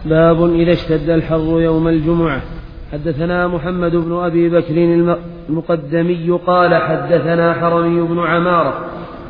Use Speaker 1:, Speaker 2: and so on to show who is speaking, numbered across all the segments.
Speaker 1: باب إذا اشتد الحر يوم الجمعة. حدثنا محمد بن أبي بكر المقدمي قال حدثنا حرمي بن عمارة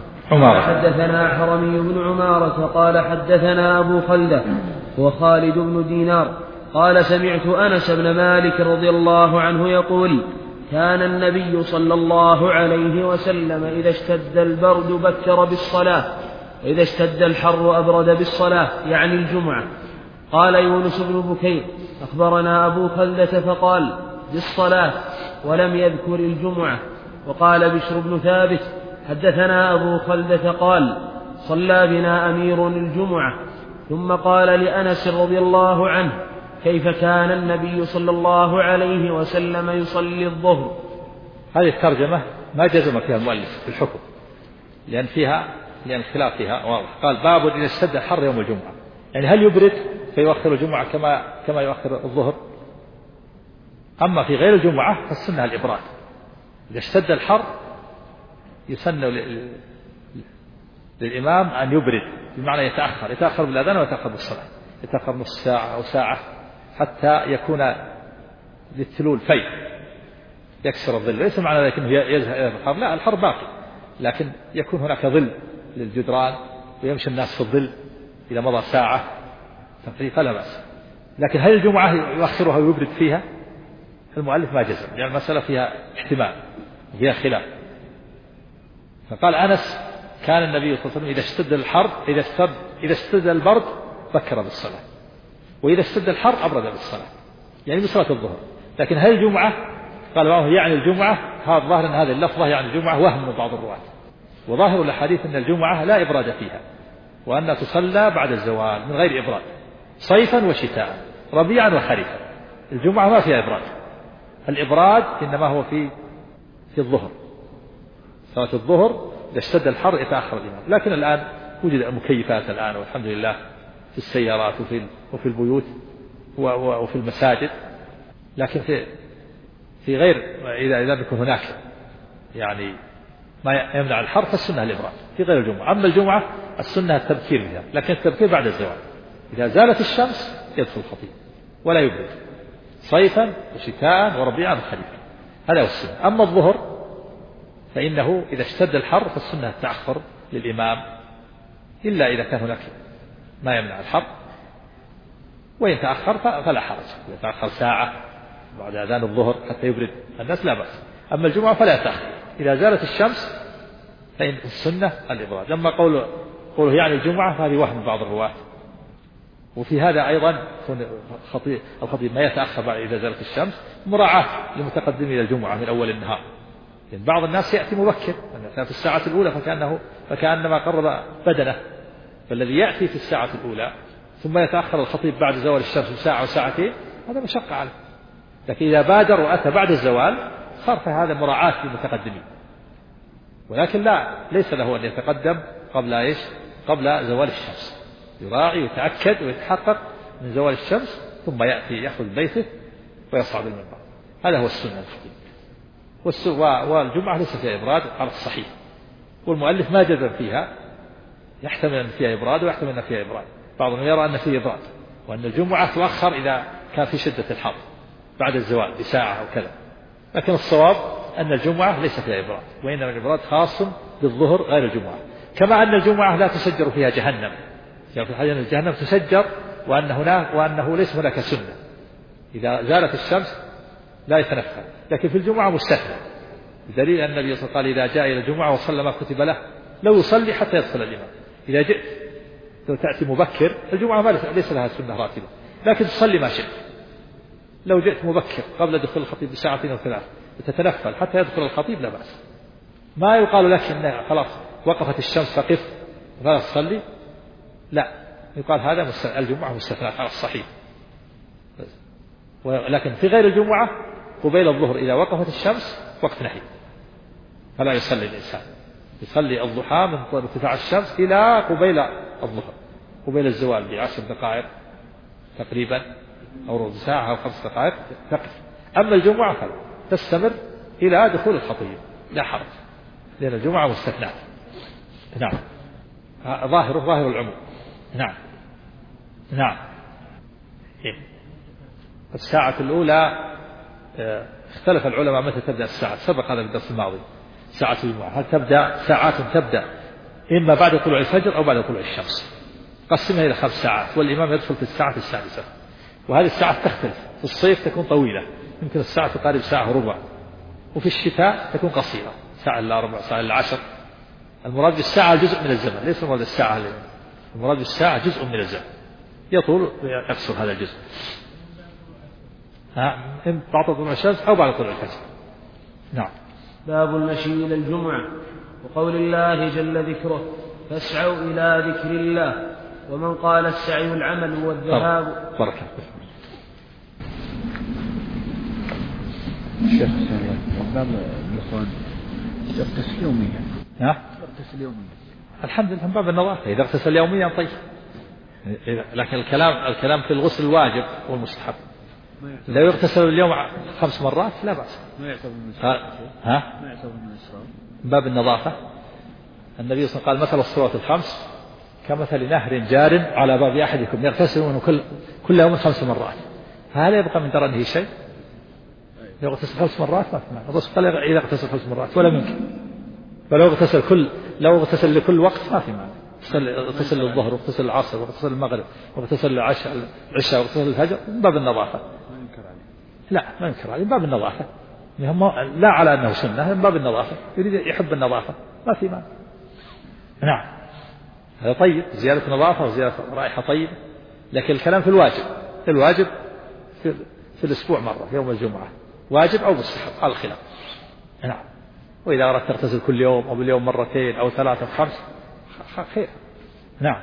Speaker 1: قال حدثنا أبو خلدة وخالد بن دينار قال سمعت أنس بن مالك رضي الله عنه يقول كان النبي صلى الله عليه وسلم إذا اشتد البرد بكر بالصلاة وإذا اشتد الحر أبرد بالصلاة يعني الجمعة. قال يونس بن بكير أخبرنا أبو خلدة فقال بالصلاة ولم يذكر الجمعة. وقال بشر بن ثابت حدثنا أبو خلدة قال صلى بنا أمير الجمعة. ثم قال لأنس رضي الله عنه كيف كان النبي صلى الله عليه وسلم يصلي الظهر.
Speaker 2: هذه الترجمة ما جزم فيها المؤلف بالحكم لأن الخلاف فيها واضح. قال باب إذا اشتد الحر يوم الجمعة، يعني هل يبرد فيؤخر الجمعة كما يؤخر الظهر؟ أما في غير الجمعة فالسنة الإبراد. إذا اشتد الحر يسن للإمام أن يبرد، بمعنى يتأخر بالأذان ويتأخر بالصلاة، يتأخر نصف ساعة أو ساعة حتى يكون للتلول في يكسر الظل. ليس معنى ذلك أنه يزهق الحر، لا، الحر باقي، لكن يكون هناك ظل للجدران ويمشي الناس في الظل إذا مضى ساعة تقريبا فلا بأس. لكن هل الجمعة يؤخرها ويبرد فيها؟ المؤلف ما جزم، يعني المسألة فيها احتمال، فيها خلاف. فقال أنس كان النبي صلى الله عليه وسلم إذا اشتد الحر إذا اشتد البرد بكر بالصلاة، وإذا اشتد الحر أبرد بالصلاة، يعني بصلاة الظهر. لكن هل الجمعة؟ قال بعضهم يعني الجمعة، هذا ظاهر أن هذه اللفظة يعني الجمعة وهم من بعض الرواة، وظاهر الحديث أن الجمعة لا إبراد فيها، وأنها تصلى بعد الزوال من غير إبراد، صيفا وشتاء، ربيعا وخريفا. الجمعة ما فيها إبراد، الإبراد إنما هو في الظهر، صلاة الظهر إذا اشتد الحر يتأخر الإمام. لكن الآن وجد المكيفات الآن والحمد لله في السيارات وفي البيوت وفي المساجد، لكن في غير إذا بيكون هناك يعني ما يمنع الحر فالسنة الإبراد في غير الجمعة. أما الجمعة السنة التبكير فيها، لكن التبكير بعد الزوال، إذا زالت الشمس يدخل الخطيب ولا يبرد، صيفا وشتاء وربيعا وخريفا، هذا هو السنة. أما الظهر فإنه إذا اشتد الحر فالسنة التأخر للإمام، إلا إذا كان هناك ما يمنع الحر، وإن تأخر فلا حرج، إذا تأخر ساعة بعد أذان الظهر حتى يبرد الناس لا بأس. أما الجمعة فلا تأخر، إذا زالت الشمس فإن السنة الإبراد. لما قوله يعني الجمعة فهذه وهم بعض الرواة. وفي هذا أيضا الخطيب ما يتأخر بعد إذا زالت الشمس مراعاة للمتقدمين إلى الجمعة من أول النهار، لأن بعض الناس يأتي مبكر في الساعة الأولى فكأنما قرب بدنه، فالذي يأتي في الساعة الأولى ثم يتأخر الخطيب بعد زوال الشمس بساعة وساعتين هذا مشقة عليه. لكن إذا بادر وأتى بعد الزوال صار هذا مراعاة للمتقدمين، ولكن ليس له أن يتقدم قبل زوال الشمس، يراعي ويتأكد ويتحقق من زوال الشمس ثم يأتي يأخذ بيته ويصعد المنبر. هذا هو السنة الخطيب. والجمعة ليس فيها إبراد على الصحيح، والمؤلف ما جزم فيها، يحتمل أن فيها إبراد ويحتمل أن فيها إبراد. بعضهم يرى أن فيه إبراد وأن الجمعة تؤخر إذا كان في شدة الحر بعد الزوال بساعة أو كذا، لكن الصواب أن الجمعة ليس فيها إبراد، وإنما الإبراد خاص بالظهر غير الجمعة. كما أن الجمعة لا تسجر فيها جهنم، يعني في الحديث أن جهنم تسجر وأنه ليس هناك سنة، إذا زالت الشمس لا يتنفل، لكن في الجمعة مستثنى، بدليل أن النبي صلى الله عليه وسلم قال إذا جاء إلى الجمعة وصلى ما كتب له لو يصلي حتى يدخل الإمام. إذا جئت لو تأتي مبكر الجمعة ليس لها سنة راتبة، لكن تصلي ما شئت. لو جئت مبكر قبل دخول الخطيب بساعتين أو ثلاث وتتنفل حتى يدخل الخطيب لا بأس. ما يقال لك إن خلاص وقفت الشمس فقف ولا تصلي، لا، يقال هذا الجمعة مستثنى على الصحيح. ولكن في غير الجمعة قبيل الظهر إذا وقفت الشمس وقت نهي، فلا يصلي الإنسان، يصلي الضحى من ارتفاع الشمس إلى قبيل الظهر، قبيل الزوال ب10 دقائق تقريبا أو ربع ساعة أو 5 دقائق تقف. أما الجمعة فلا تستمر إلى دخول الخطيب لا حرج، لأن الجمعة مستثنى. نعم، ظاهر العموم. نعم الساعة الأولى اختلف العلماء متى تبدأ الساعة، سبق هذا في الدرس الماضي. ساعة الجمعة هل تبدأ ساعات تبدأ إما بعد طلوع الفجر أو بعد طلوع الشمس، قسمها إلى 5 ساعات، والإمام يدخل في الساعة السادسة. وهذه الساعة تختلف، في الصيف تكون طويلة، يمكن الساعة تقارب ساعة وربع، وفي الشتاء تكون قصيرة، ساعة إلا ربع، ساعة إلا 10. المراد بالساعة جزء من الزمن، ليس المراد الساعة، المراد بالساعة جزء من الزمن، يطول يقصر هذا الجزء. إن بعد طلوع الشمس أو بعد طلوع الفجر. نعم.
Speaker 1: باب المشي إلى الجمعة، وقول الله جل ذكره فاسعوا إلى ذكر الله، ومن قال السعي العمل والذهاب.
Speaker 2: بركة.
Speaker 3: الشيخ سليم باب الإخوان يغتسل يوميا. يغتسل يوميا.
Speaker 2: الحمد لله، من باب النظافة، إذا اغتسل يوميا طيب. لكن الكلام في الغسل الواجب والمستحب. لو يغتسل اليوم 5 مرات لا بأس.
Speaker 3: ما يعتبر من
Speaker 2: ما يعتبر من باب النظافة. النبي صلى الله عليه وسلم قال مثل الصلوات الخمس كمثل نهر جار على باب أحدكم يغتسل منه كل يوم 5 مرات، فهذا يبقى من درنه شيء. لو اغتسل 5 مرات ما في معنى، الرسول قال إذا اغتسل 5 مرات ولا ممكن، فلو لو اغتسل لكل وقت ما في معنى. اغتسل للظهر واغتسل العصر واغتسل المغرب واغتسل العشاء واغتسل الفجر، من باب النظافة. لا ما ينكر عليه، من باب النظافة، لا على أنه سنة، من باب النظافة، يريد يحب النظافة ما في معنى. نعم هذا طيب، زيادة نظافة وزيادة رائحة طيبة. لكن الكلام في الواجب في الأسبوع مرة يوم الجمعة، واجب أو مستحب على الخلاف. نعم. وإذا أردت تغتسل كل يوم أو باليوم 2 أو 3 أو 5 خير. نعم.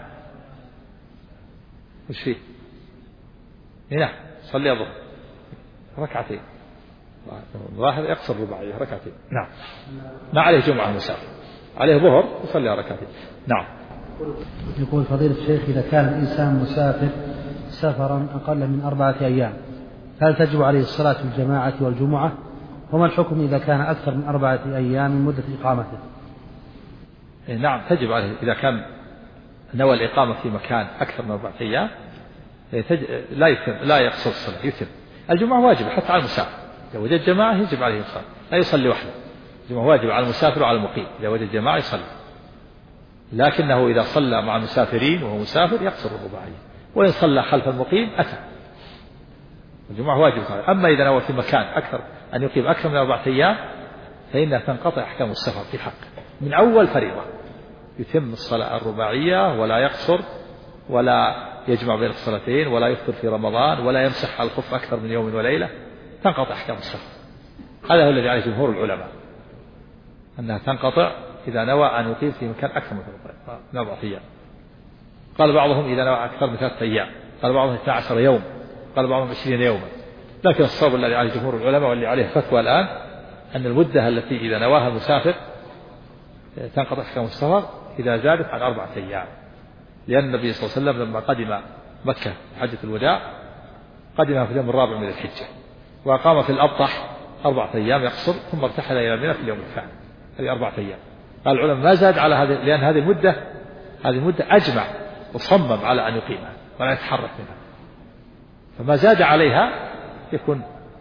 Speaker 2: وش فيه؟ نعم صلي الظهر 2 ظاهر يقصر رباعية 2. نعم. ما عليه جمعة مسافر، عليه ظهر يصلي 2. نعم.
Speaker 4: يقول فضيلة الشيخ إذا كان الإنسان مسافر سفرا أقل من 4 أيام هل تجب عليه الصلاة في الجماعة والجمعة؟ وما الحكم إذا كان أكثر من 4 أيام من مدة إقامته؟
Speaker 2: نعم تجب عليه إذا كان نوى الإقامة في مكان أكثر من 4 أيام لا يقصر الصلاة، يتم. الجمعة واجبة حتى على المسافر، إذا وجد جماعة يجب عليه الصلاة، لا يصلي وحده. الجمعة واجبة على المسافر وعلى المقيم، إذا وجد جماعة يصلي، لكنه إذا صلى مع المسافرين وهو مسافر يقصر الرباعية، وإن صلى خلف المقيم أتى. الجمعة واجبة. أما إذا نوى في مكان أن يقيم أكثر من 4 أيام فإنها تنقطع أحكام السفر في حقه من أول فريضة، يتم الصلاة الرباعية ولا يقصر ولا يجمع بين الصلاتين ولا يفطر في رمضان ولا يمسح على الخف أكثر من يوم وليلة، تنقطع أحكام السفر. هذا هو الذي عليه جمهور العلماء، أنها تنقطع إذا نوى أن يقيم في مكان أكثر من 4 أيام. قال بعضهم إذا نوى أكثر من 3 أيام، قال بعضهم 12 يوم، قال بعضهم 20 يوما. لكن الصواب الذي عليه جمهور العلماء واللي عليه فتوى الآن أن المدة التي إذا نواها المسافر تنقطع أحكام السفر إذا زادت عن 4 أيام، لأن النبي صلى الله عليه وسلم لما قدم مكة حجة الوداع قدمها في اليوم 4 من الحجة، وأقام في الأبطح 4 أيام يقصر، ثم ارتحل إلى منى في اليوم الثاني، هذه 4 أيام. قال العلماء ما زاد على هذه، لأن هذه المدة أجمع وصمم على أن يقيمها ولا يتحرك منها، فما زاد عليها يكون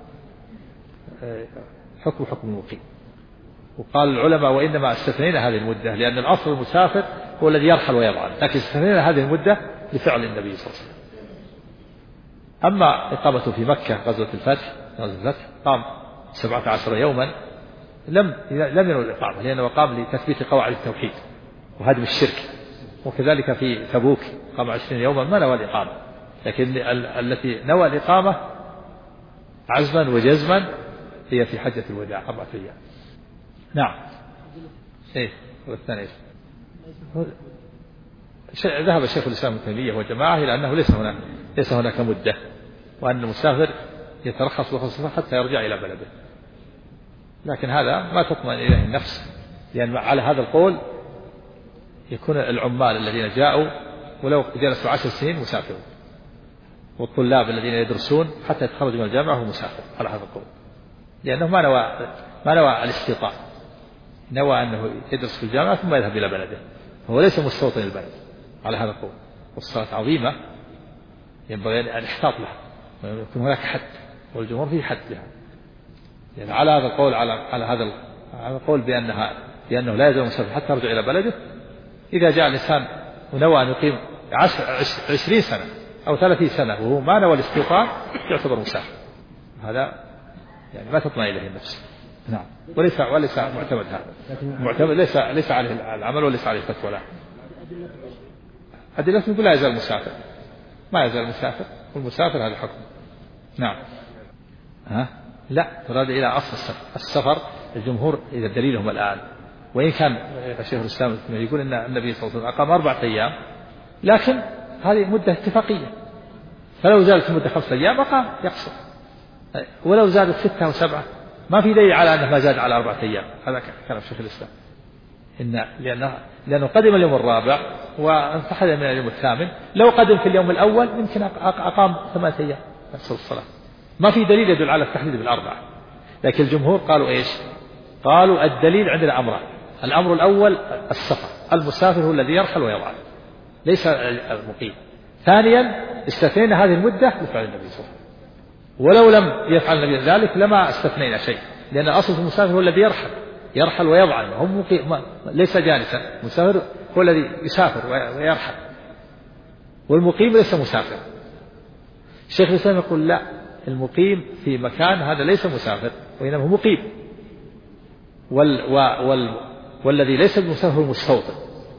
Speaker 2: حكم المقيم. وقال العلماء وإنما استثنينا هذه المدة لأن الأصل المسافر هو الذي يرحل ويضعن، لكن استثنينا هذه المدة لفعل النبي صلى الله عليه وسلم. أما إقامته في مكة غزوة الفتح قام 17 يوما لم ينوي الإقامة، لأنه قام لتثبيت قواعد التوحيد وهدم الشرك، وكذلك في تبوك قام 20 يوما ما نوى الإقامة، لكن التي نوى الإقامة عزما وجزما هي في حجة الوداع 4 أيام. نعم. والثاني ذهب الشيخ الإسلام ابن تيمية وجماعة إلى أنه ليس هناك مدة، وأن المسافر يترخص له السفر حتى يرجع إلى بلده، لكن هذا ما تطمئن إليه النفس، لأن على هذا القول يكون العمال الذين جاءوا ولو جلسوا 10 سنين مسافرون، والطلاب الذين يدرسون حتى يتخرجوا من الجامعة هو مسافر على هذا القول، لأنه ما نوى الاستيطان، نوى أنه يدرس في الجامعة ثم يذهب إلى بلده، فهو ليس مستوطن البلد على هذا القول. والصلاة عظيمة ينبغي أن يحتاط لها، ويكون هناك حد، والجمهور فيه حد لها. يعني على هذا القول على هذا القول بأنه لا يزال مسافر حتى يرجع إلى بلده. إذا جاء الإنسان ونوى أن يقيم 20 سنة أو 30 سنة وهو ما نوى الاستيطان يعتبر مسافر. هذا يعني ما تطمئن إليه النفس. نعم. وليس معتمد هذا. معتمد ليس عليه العمل وليس عليه فتوى. لا. أدلة يقول لا يزال مسافر، ما يزال مسافر، والمسافر هذا حكم. نعم. لا تراد إلى أصل السفر. الجمهور إذا دليلهم الآن، وإن كان شيخ الإسلام يقول أن النبي صلى الله عليه وسلم أقام 4 أيام، لكن هذه مدة اتفاقية، فلو زادت المدة 5 أيام أقام يقصر، ولو زادت 6 أو 7 ما في دليل على أنه ما زاد على 4 أيام. هذا كلام شيخ الإسلام. لأنه قدم اليوم الرابع وانتحل من اليوم الثامن، لو قدم في اليوم الأول يمكن أقام 8 أيام يقصر الصلاة. ما في دليل يدل على التحديد بالأربعة. لكن الجمهور قالوا إيش؟ قالوا الدليل عندنا أمران. الأمر الأول السفر، المسافر هو الذي يرحل ويضعف ليس المقيم. ثانيا استثنينا هذه المدة لفعل النبي صلى الله عليه وسلم، ولو لم يفعل النبي ذلك لما استثنينا شيء، لأن أصل المسافر هو الذي يرحل ويضعف، هم ليس جالسا. المسافر هو الذي يسافر ويرحل، والمقيم ليس مسافر. الشيخ الإسلام يقول لا، المقيم في مكان هذا ليس مسافر وإنما هو مقيم، والذي ليس بمسافر هو المستوطن.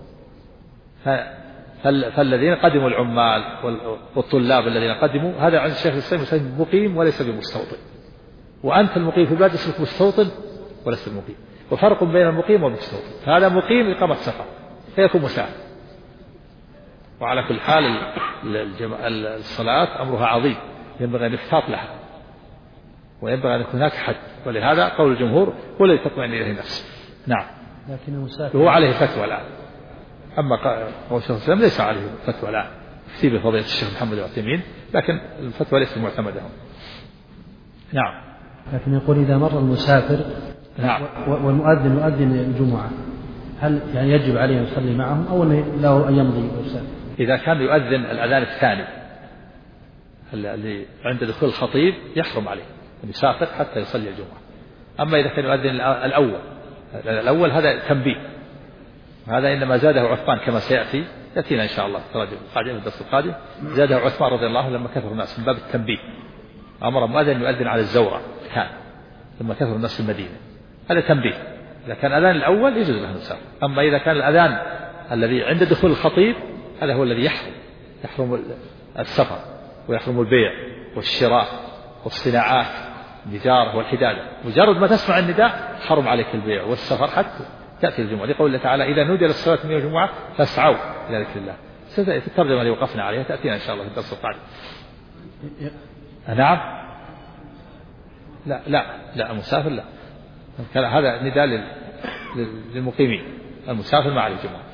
Speaker 2: فالذين قدموا العمال والطلاب الذين قدموا هذا عند الشيخ الإسلام يسمى مقيم وليس بمستوطن. وأنت المقيم في البلد اسمك مستوطن وليس المقيم، وفرق بين المقيم والمستوطن. هذا مقيم إقامة سفر فيكون مسافر. وعلى كل حال الصلاة أمرها عظيم، ينبغي أن يفتاط لها وينبغي أن يكون هناك حد، ولهذا قول الجمهور هو الذي تطمئن إليه النفس. نعم.
Speaker 4: لكن المسافر
Speaker 2: هو عليه فتوى الآن، أما قول الشيخ الإسلام ليس عليه فتوى الآن، في بفضيلة الشيخ محمد العثيمين، لكن الفتوى ليست معتمدة. نعم.
Speaker 4: لكن يقول إذا مر المسافر
Speaker 2: نعم
Speaker 4: والمؤذن يؤذن الجمعة، هل يعني يجب عليه أن يصلي معهم أو له أن يمضي ويسافر؟
Speaker 2: إذا كان يؤذن الأذان الثاني اللي عند دخول الخطيب يحرم عليه أن يسافر حتى يصلي الجمعة. أما إذا كان يؤذن الأول هذا تنبيه، هذا إنما زاده عثمان كما سيأتي يأتينا إن شاء الله في الدرس القادم. زاده عثمان رضي الله عنه لما كثر الناس من باب التنبيه، أمر مؤذن يؤذن على الزورة كان لما كثر الناس في المدينة، هذا تنبيه. إذا كان الأذان الأول يجوز له السفر. أما إذا كان الأذان الذي عند دخول الخطيب هذا هو الذي يحرم السفر ويحرم البيع والشراء والصناعات التجارة والحدادة. مجرد ما تسمع النداء حرم عليك البيع والسفر حتى تأتي الجمعة، لقول الله تعالى إذا نودي للصلاة من يوم الجمعة فاسعوا إلى ذكر الله. ستأتي الترجمة اللي وقفنا عليها تأتينا إن شاء الله في الدرس القادم. نعم. لا المسافر لا، هذا نداء للمقيمين. المسافر ما عليه الجمعة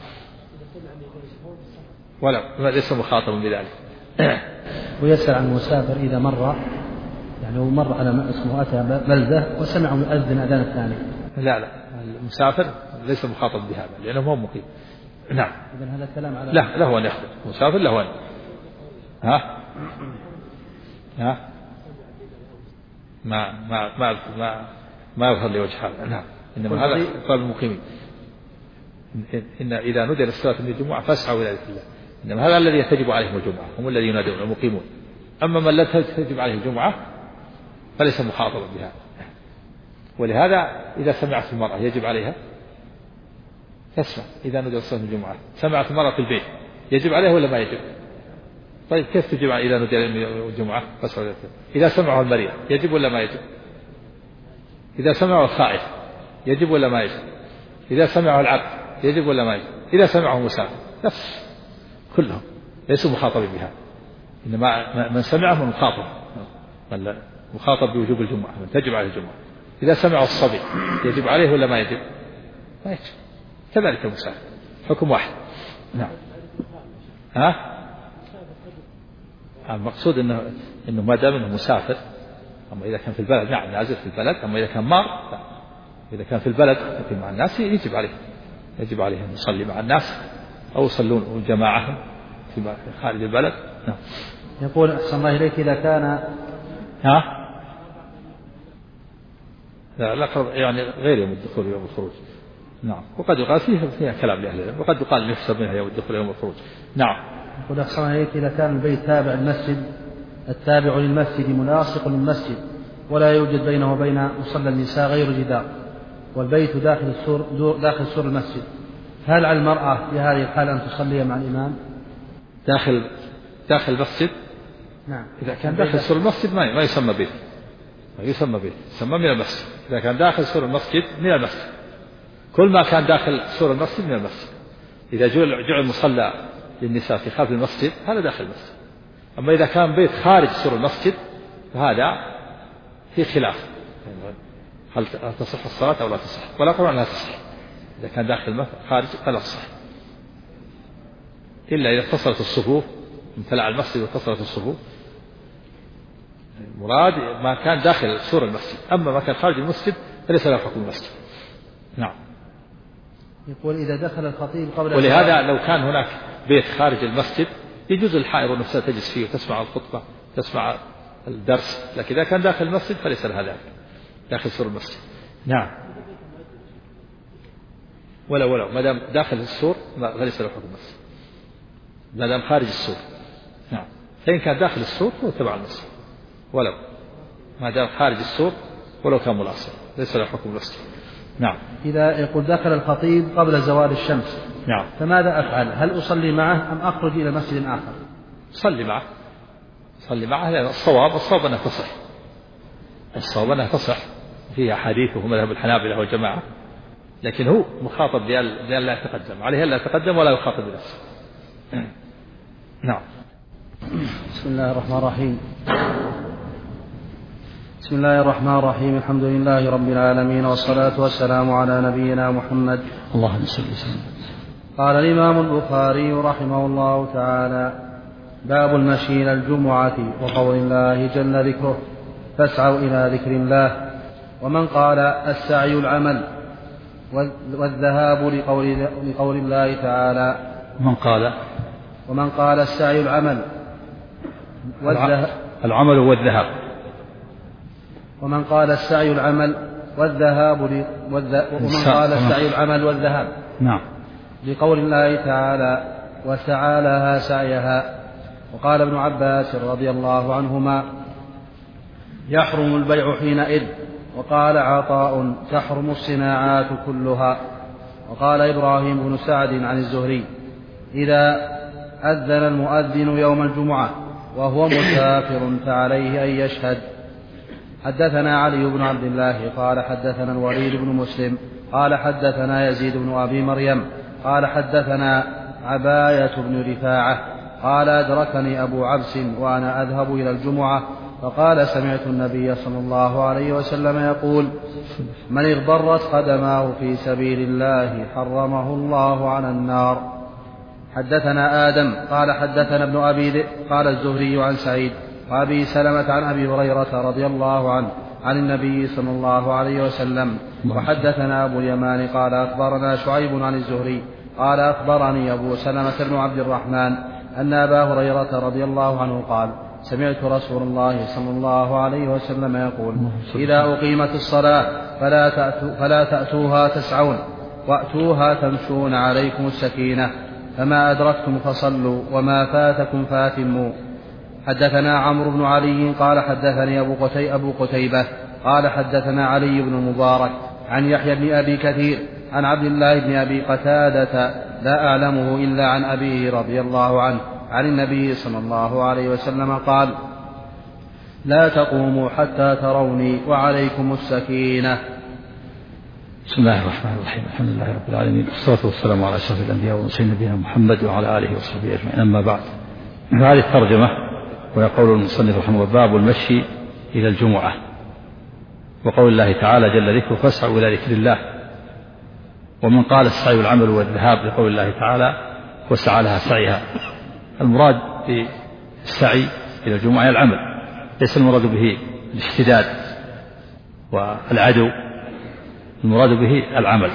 Speaker 2: ولا ليس مخاطب بذلك.
Speaker 4: ويسأل عن المسافر إذا مر يعني مر على اسمه أتى بلدة وسمع مؤذن أذان الثاني.
Speaker 2: لا المسافر ليس مخاطب بهذا لأنه هو مقيم. نعم.
Speaker 4: إذن هذا كلام على
Speaker 2: لا له أن يخرج مسافر، له أن ما يظهر لي وجه هذا. نعم. إنما هذا قال المقيمين إن إذا نودي للصلاة من الجمعة فاسعوا إلى ذكر الله. إنما هذا الذي تجب عليهم الجمعة، هم الذين ينادون المقيمون. أما من لا تجب عليه الجمعة فليس مخاطبا بها. ولهذا إذا سمعت المرأة يجب عليها تسمع إذا نودي للصلاة من الجمعة. سمعت المرأة في البيت يجب عليها ولا ما يجب؟ طيب كيف تجب إذا نودي للجمعة فاسعوا إلى ذكر الله؟ إذا سمعه المريض يجب ولا ما يجب؟ إذا سمعه الخائف يجب ولا ما يجب؟ إذا سمعه العبد يجب ولا ما يجب؟ إذا سمعه مسافر نفس كلهم ليسوا مخاطبين بها. إنما من سمعه مخاطب، من مخاطب بوجوب الجمعة، من تجب عليه الجمعة. إذا سمعه الصبي يجب عليه ولا ما يجب؟ ما يجب. كذلك المسافر حكم واحد. نعم. المقصود إنه ما دام إنه مسافر. أما إذا كان في البلد نعم نازل في البلد. أما إذا كان مار لا. إذا كان في البلد يقيم مع الناس يجب عليه أن يصلي مع الناس أو يصلون جماعهم في خارج البلد. نعم.
Speaker 4: يقول أحسن الله إليك إذا كان
Speaker 2: لا يعني غير يوم الدخول ويوم الخروج. نعم. وقد يقال فيها كلام لأهل العلم، وقد يقال يحسب منها يوم الدخول ويوم الخروج. نعم.
Speaker 4: يقول أحسن الله إليك إذا كان البيت تابع المسجد التابع للمسجد ملاصق للمسجد ولا يوجد بينه وبين مصلى النساء غير جدار، والبيت داخل سور المسجد، هل على المرأة في هذه الحالة أن تصلي مع الإمام؟
Speaker 2: داخل المسجد؟
Speaker 4: نعم.
Speaker 2: إذا كان داخل سور المسجد ما يسمى بيت، يسمى من المسجد. إذا كان داخل سور المسجد من المسجد، كل ما كان داخل سور المسجد من المسجد. إذا جعل مصلى للنساء في خلف المسجد هذا داخل المسجد. أما إذا كان بيت خارج سور المسجد فهذا في خلاف، هل تصح الصلاة أو لا تصح، ولا قرآن لا تصح. إذا كان داخل خارج فلا تصح، إلا إذا اتصلت الصفوف، امتلأ المسجد واتصلت الصفوف. المراد ما كان داخل سور المسجد، أما ما كان خارج المسجد فليس له حكم المسجد. نعم.
Speaker 4: يقول إذا دخل الخطيب قبل،
Speaker 2: ولهذا لو كان هناك بيت خارج المسجد يجوز الحائض نفسها تجلس فيه وتسمع الخطبة تسمع الدرس، لكن إذا كان داخل المسجد فليس لها ذلك، داخل سور المسجد. نعم. ولو ما دام داخل السور فليس له حكم المسجد، ما دام خارج السور. نعم. فإن كان داخل السور هو تبع المسجد، ولو ما دام خارج السور ولو كان ملاصق ليس له حكم المسجد. نعم.
Speaker 4: إذا يقول دخل الخطيب قبل زوال الشمس،
Speaker 2: نعم،
Speaker 4: فماذا أفعل؟ هل أصلي معه أم أخرج إلى مسجد آخر؟
Speaker 2: صلي معه لأن الصواب أنها تصح، الصواب أنها تصح، فيها حديث وهو مذهب الحنابلة والجماعة، لكن هو مخاطب بأن لا يتقدم، عليه أن لا يتقدم ولا يخاطب بنفسه. نعم.
Speaker 4: بسم الله الرحمن الرحيم الحمد لله رب العالمين، والصلاة والسلام على نبينا محمد.
Speaker 2: اللهم صل وسلم.
Speaker 4: قال الإمام البخاري رحمه الله تعالى: باب المشي إلى الجمعة، وقول الله جل ذكره: فاسعوا إلى ذكر الله. ومن قال السعي العمل والذهاب لقول الله تعالى. ومن قال السعي العمل
Speaker 2: العمل والذهاب.
Speaker 4: ومن قال السعي العمل والذهاب ومن قال السعي العمل والذهاب.
Speaker 2: نعم.
Speaker 4: لقول الله تعالى: وسعى لها سعيها. وقال ابن عباس رضي الله عنهما: يحرم البيع حينئذ. وقال عطاء: تحرم الصناعات كلها. وقال إبراهيم بن سعد عن الزهري: إذا أذن المؤذن يوم الجمعة وهو مسافر فعليه أن يشهد. حدثنا علي بن عبد الله قال حدثنا الوليد بن مسلم قال حدثنا يزيد بن أبي مريم قال حدثنا عباية بن رفاعة قال: أدركني أبو عبس وأنا أذهب إلى الجمعة، فقال: سمعت النبي صلى الله عليه وسلم يقول: من اغبرت قدماه في سبيل الله حرمه الله على النار. حدثنا آدم قال حدثنا ابن أبي ذئب قال الزهري عن سعيد وأبي سلمة عن أبي هريرة رضي الله عنه عن النبي صلى الله عليه وسلم. وحدثنا أبو اليمان قال أخبرنا شعيب عن الزهري قال أخبرني أبو سلمة بن عبد الرحمن أن أبا هريرة رضي الله عنه قال: سمعت رسول الله صلى الله عليه وسلم يقول: إذا أقيمت الصلاة فلا تأتوها تسعون، وأتوها تمشون، عليكم السكينة، فما أدركتم فصلوا وما فاتكم فاتموا. حدثنا عمرو بن علي قال حدثني أبو قتيبة قال حدثنا علي بن المبارك عن يحيى بن أبي كثير عن عبد الله بن أبي قتادة لا أعلمه إلا عن أبيه رضي الله عنه عن النبي صلى الله عليه وسلم قال: لا تقوموا حتى تروني وعليكم السكينة.
Speaker 2: بسم الله الرحمن الرحيم. الحمد لله رب العالمين، والصلاة والسلام على أشرف الأنبياء والمرسلين نبينا محمد وعلى آله وصحبه أجمعين. أما بعد، هذه الترجمة ويقول المصنف رحمه الله: باب المشي إلى الجمعة، وقول الله تعالى جل ذكره: فاسعوا إلى ذكر الله. ومن قال السعي العمل والذهاب لقول الله تعالى: وسعى لها سعيها. المراد بالسعي إلى الجمعة العمل، ليس المراد به الاشتداد والعدو، المراد به العمل.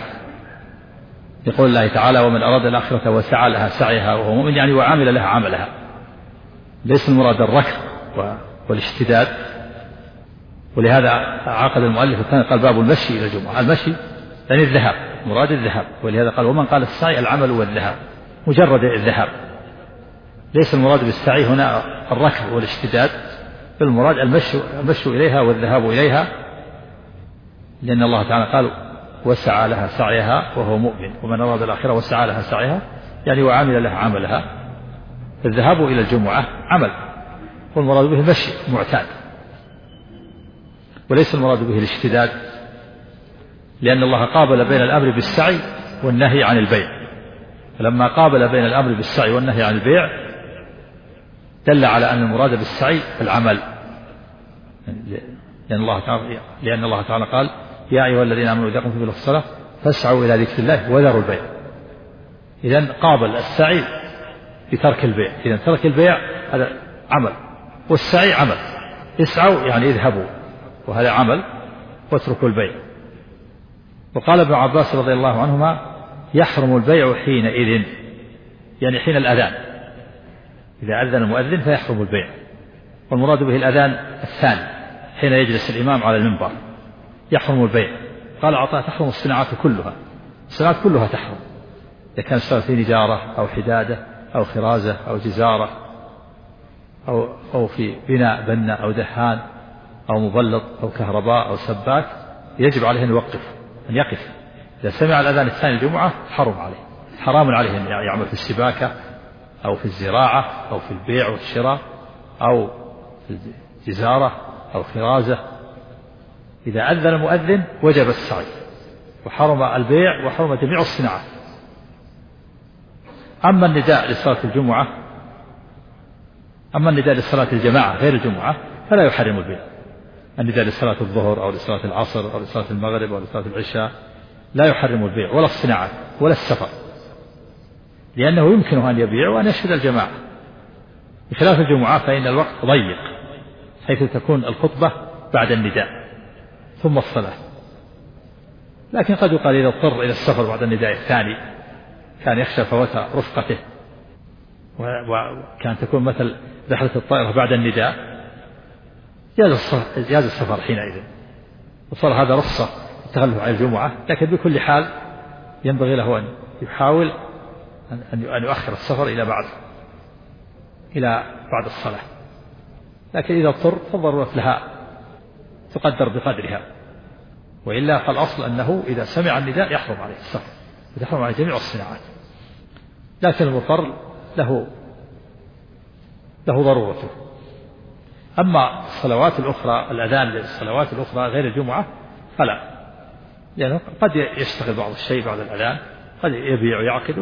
Speaker 2: يقول الله تعالى: ومن أراد الآخرة وسعى لها سعيها وهو مؤمن، يعني وعمل لها عملها. ليس المراد الركض والاشتداد. ولهذا عقد المؤلف الثاني قال باب المشي إلى الجمعة. المشي يعني الذهاب، مراد الذهاب. ولهذا قال ومن قال السعي العمل والذهاب، مجرد الذهاب. ليس المراد بالسعي هنا الركض والاشتداد، بالمراد المشي إليها والذهاب إليها، لأن الله تعالى قال وسعى لها سعيها وهو مؤمن، ومن أراد الآخرة وسعى لها سعيها يعني وعمل لها عملها. الذهاب إلى الجمعة عمل، والمراد به المشي معتاد، وليس المراد به الاشتداد، لأن الله قابل بين الأمر بالسعي والنهي عن البيع. فلما قابل بين الأمر بالسعي والنهي عن البيع دل على أن المراد بالسعي العمل، لأن الله تعالى قال يا أيها الذين آمنوا إذا قمتم إلى الصلاة فاسعوا إلى ذكر الله وذروا البيع. إذن قابل السعي بترك البيع. إذن ترك البيع هذا عمل، والسعي عمل. اسعوا يعني اذهبوا، وهذا عمل، واتركوا البيع. وقال ابن عباس رضي الله عنهما يحرم البيع حينئذ، يعني حين الأذان، إذا أذن المؤذن فيحرم البيع. والمراد به الأذان الثاني حين يجلس الإمام على المنبر يحرم البيع. قال عطاء تحرم الصناعات كلها، الصناعات كلها تحرم، إذا كان اشتغل في نجارة أو حدادة أو خرازة أو جزارة أو في بناء بنا أو دهان أو مبلط أو كهرباء أو سباك، يجب عليه أن يقف. إذا سمع الأذان الثاني الجمعة حرام عليه أن يعمل في السباكة أو في الزراعة أو في البيع والشراء أو في الجزارة أو خرازة. إذا أذن المؤذن وجب السعي، وحرم البيع وحرم جميع الصناعات. أما النداء لصلاة الجماعة غير الجمعة فلا يحرم البيع. النداء لصلاة الظهر أو لصلاة العصر أو لصلاة المغرب أو لصلاة العشاء لا يحرم البيع ولا الصناعات ولا السفر، لأنه يمكنه أن يبيع وأن يشهد الجماعة، بخلاف الجمعة فإن الوقت ضيق حيث تكون الخطبة بعد النداء ثم الصلاة. لكن قد يقال إذا اضطر إلى السفر بعد النداء الثاني كان يخشى فوات رفقته، وكان تكون مثل رحلة الطائرة بعد النداء، جاز السفر حينئذ، وصار هذا رخصة التغلب على الجمعة. لكن بكل حال ينبغي له أن يحاول أن يؤخر السفر إلى بعد الصلاة. لكن إذا اضطر فالضرورة لها تقدر بقدرها، وإلا فالأصل أنه إذا سمع النداء يحرم عليه السفر ويحرم عليه جميع الصناعات. لكن المضطر له ضرورته. أما الصلوات الأخرى، الأذان للصلوات الأخرى غير الجمعة فلا، يعني قد يشتغل بعض الشيء بعد الأذان، قد يبيع ويعقد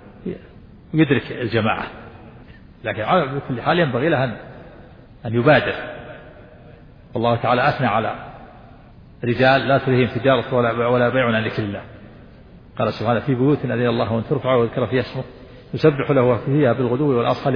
Speaker 2: ويدرك الجماعة، لكن على كل حال ينبغي له أن يبادر. والله تعالى أثنى على رجال لا تلهيهم تجارة ولا بيع عن ذكر الله. قال سبحانه في بيوت أذن الله أن ترفع ويذكر فيها اسمه يسبح له فيها بالغدو والآصال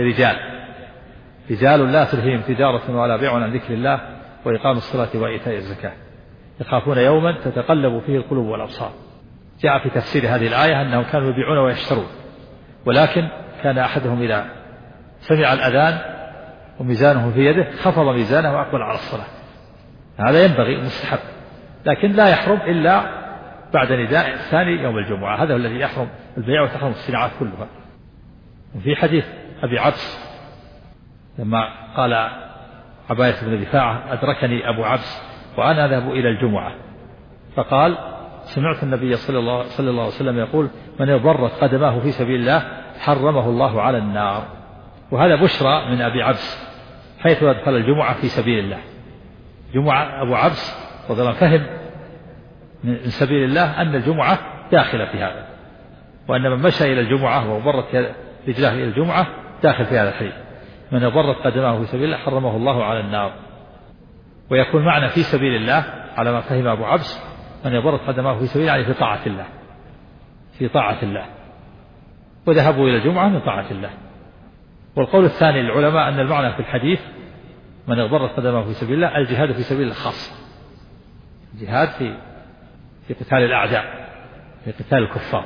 Speaker 2: رجال لا تلهيهم تجارة ولا بيع عن ذكر الله وإقام الصلاة وإيتاء الزكاة يخافون يوما تتقلب فيه القلوب والأبصار. جاء في تفسير هذه الآية أنهم كانوا يبيعون ويشترون، ولكن كان أحدهم إذا سمع الأذان وميزانه في يده خفض ميزانه وأقبل على الصلاة. هذا ينبغي مستحب، لكن لا يحرم إلا بعد نداء الثاني يوم الجمعة، هذا هو الذي يحرم البيع وتحرم الصناعات كلها. وفي حديث أبي عبس لما قال عباية بن رفاعة أدركني أبو عبس وأنا أذهب إلى الجمعة، فقال سمعت النبي صلى الله عليه وسلم يقول من اضطرت قدماه في سبيل الله حرمه الله على النار. وهذا بشرى من أبي عبس حيث يدخل الجمعة في سبيل الله. جمعة أبو عبس رضي الله فهم من سبيل الله أن الجمعة داخلة في هذا، وأن من مشى إلى الجمعة وضرت رجلاه إلى الجمعة داخل في هذا الحديث من ضرت قدماه في سبيل الله حرمه الله على النار. ويكون معنى في سبيل الله على ما فهم أبو عبس من يضرت قدماه في سبيل الله يعني في طاعة الله وذهبوا إلى الجمعة من طاعة الله. والقول الثاني للعلماء أن المعنى في الحديث من يضرت قدماه في سبيل الله الجهاد في سبيل الله خاصة، الجهاد في قتال الأعداء، في قتال الكفار.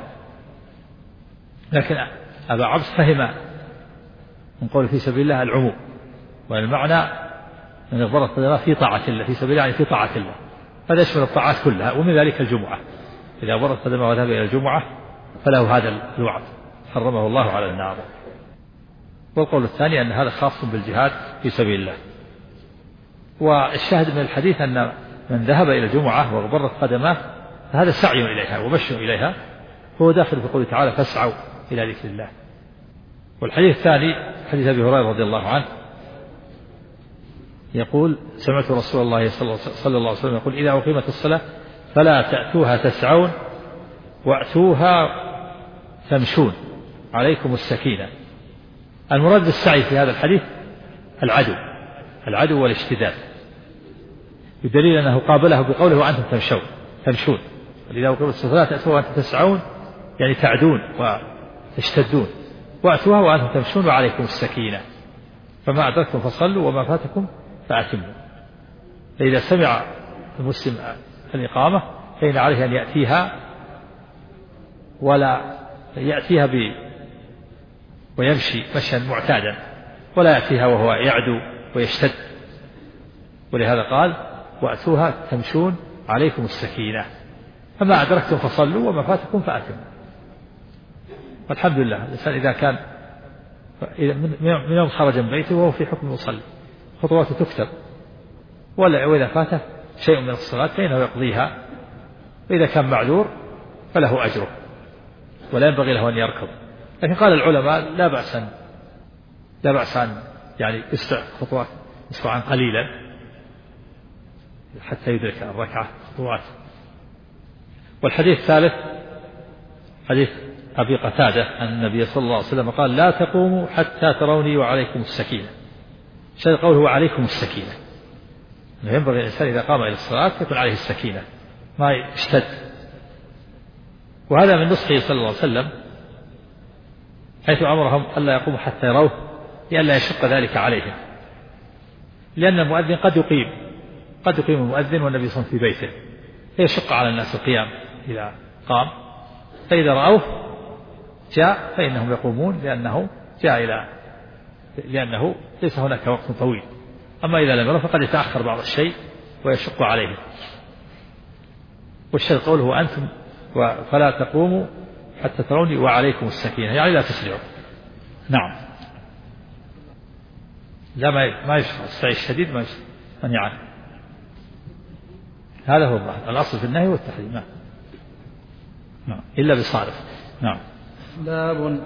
Speaker 2: لكن أبا عبس فهم من قول في سبيل الله العموم والمعنى أن يغبر القدماء في طاعة الله في سبيل يعني في طاعة الله، هذا يشمل الطاعات كلها، ومن ذلك الجمعة. إذا غبر القدماء وذهب إلى الجمعة فله هذا الوعد، حرمه الله على النار. والقول الثاني أن هذا خاص بالجهاد في سبيل الله. والشاهد من الحديث أن من ذهب إلى الجمعة وغبرت قدماه فهذا سعي إليها ومشي إليها، هو داخل في قوله تعالى فاسعوا إلى ذكر الله. والحديث الثاني حديث أبي هريرة رضي الله عنه يقول سمعت رسول الله صلى الله عليه وسلم يقول إذا أقيمت الصلاة فلا تأتوها تسعون وأتوها تمشون عليكم السكينة. المراد بالسعي في هذا الحديث العدو والاشتداد، بدليل أنه قابله بقوله وأنتم تمشون. إذا أقيمت الصلاة فلا تأتوها وأنتم تسعون يعني تعدون وتشتدون، وأتوها وأنتم تمشون وعليكم السكينة، فما أدركتم فصلوا وما فاتكم فأتموا. فإذا سمع المسلم الإقامة فإن عليه أن يأتيها ولا يأتيها ويمشي مشيا معتادا، ولا يأتيها وهو يعدو ويشتد. ولهذا قال وأتوها تمشون عليكم السكينة، فما أدركتم فصلوا وما فاتكم فأتموا. والحمد لله الإنسان إذا كان من يوم خرج من بيته وهو في حكم المصلي خطواته تكتب، وإذا فاته شيء من الصلاة فإنه يقضيها، وإذا كان معذور فله أجره ولا ينبغي له أن يركض. لكن قال العلماء لا بأس أن يعني يسرع خطوات يسرعا قليلا حتى يدرك الركعة خطوات. والحديث الثالث حديث أبي قتادة أن النبي صلى الله عليه وسلم قال لا تقوموا حتى تروني وعليكم السكينة. شيء قوله وعليكم السكينة، ينبغي الإنسان إذا قام إلى الصلاة يكون عليه السكينة ما يشتد. وهذا من نصحه صلى الله عليه وسلم حيث أمرهم ألا يقوموا حتى يروه لئلا يشق ذلك عليهم، لأن المؤذن قد يقيم المؤذن والنبي صلى الله عليه وسلم في بيته فيشق على الناس القيام إذا قام، فإذا رأوه جاء فإنهم يقومون لأنه ليس هناك وقت طويل. أما إذا لم يروا فقد يتأخر بعض الشيء ويشق عليهم. والشيء قوله أنتم فلا تقوموا حتى تروني وعليكم السكينة يعني لا تسرعوا. نعم لا ما يشرع السعي الشديد ما يشرع منهي عنه، هذا هو الأصل في النهي والتحريم. نعم إلا بصارف. نعم
Speaker 1: باب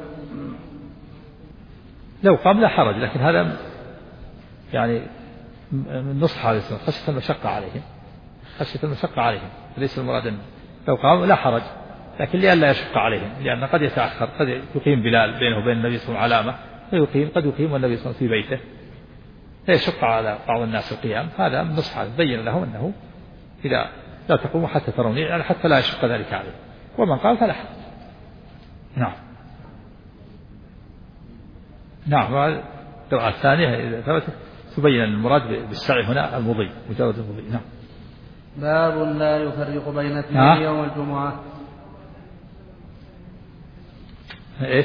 Speaker 2: لو قام لا حرج، لكن هذا يعني من نصح عليه السلام خشية المشقة عليهم ليس المراد لو قام لا حرج، لكن لئلا يشق عليهم، لأن قد يتأخر، قد يقيم بلال بينه وبين النبي صلى الله عليه وسلم علامة، قد يقيم والنبي صلى الله عليه وسلم في بيته فيشق على بعض الناس القيام. هذا من نصح بين له أنه إذا لا تقوموا حتى تروني يعني حتى لا يشق ذلك عليه، ومن قال فلا حرج. نعم الدعاء الثانية إذا ثبتت تبين المراد بالسعي هنا المضي مجرد المضي. نعم
Speaker 1: باب لا يفرق بين اثنين يوم الجمعة.
Speaker 2: إيش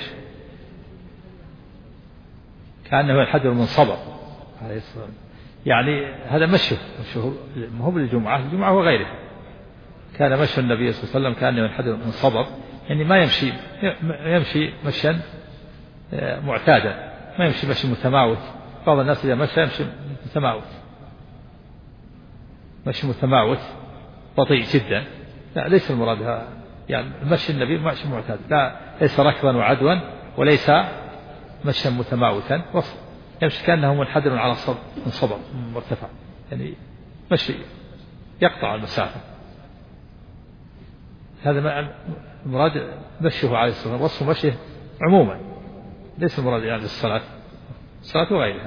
Speaker 2: كأنه الحجر من صبر عليه الصلاة، يعني هذا مشيه هو بالجمعة وغيرها. كان مشي النبي صلى الله عليه وسلم كأنه الحجر من صبر، يعني ما يمشي مشيا معتادا، ما يمشي مشي متماوت. بعض الناس إذا مشي يمشي متماوت بطيء جدا، لا ليس المراد هذا، يعني مشي النبي مشي معتاد، لا ليس ركضا وعدوا وليس مشيا متماوتا، يمشي كأنه منحدر على صبر مرتفع، يعني مشي يقطع المسافة. هذا المراد مشيه عليه الصلاة والسلام، وصف مشيه عموما ليس المراد يعني الصلاة وغيرها.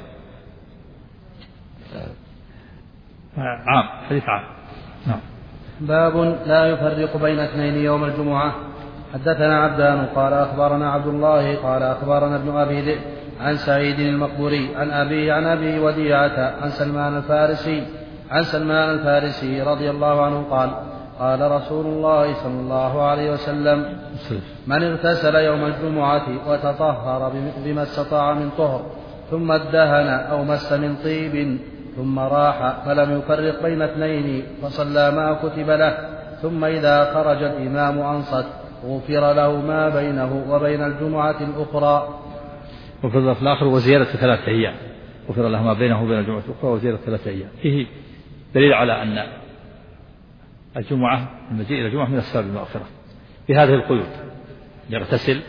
Speaker 2: عام حديث عام. نعم
Speaker 1: باب لا يفرق بين اثنين يوم الجمعة. حدثنا عبدان قال أخبرنا عبد الله قال أخبرنا ابن أبي ذئب عن سعيد المقبوري عن أبي وديعة عن سلمان الفارسي رضي الله عنه قال رسول الله صلى الله عليه وسلم من اغتسل يوم الجمعة وتطهر بما استطاع من طهر
Speaker 4: ثم ادهن أو مس من طيب ثم راح فلم يفرق بين اثنين فصلى ما كتب له ثم إذا خرج الإمام أنصت غفر له ما بينه وبين الجمعة الأخرى.
Speaker 2: وفي اللفظ الآخر وزيادة 3 أيام غفر له ما بينه وبين الجمعة الأخرى وزيادة 3 أيام. فيه دليل على أن الجمعة المجيء إلى الجمعة من أسباب المغفرة بهذه القيود: يغتسل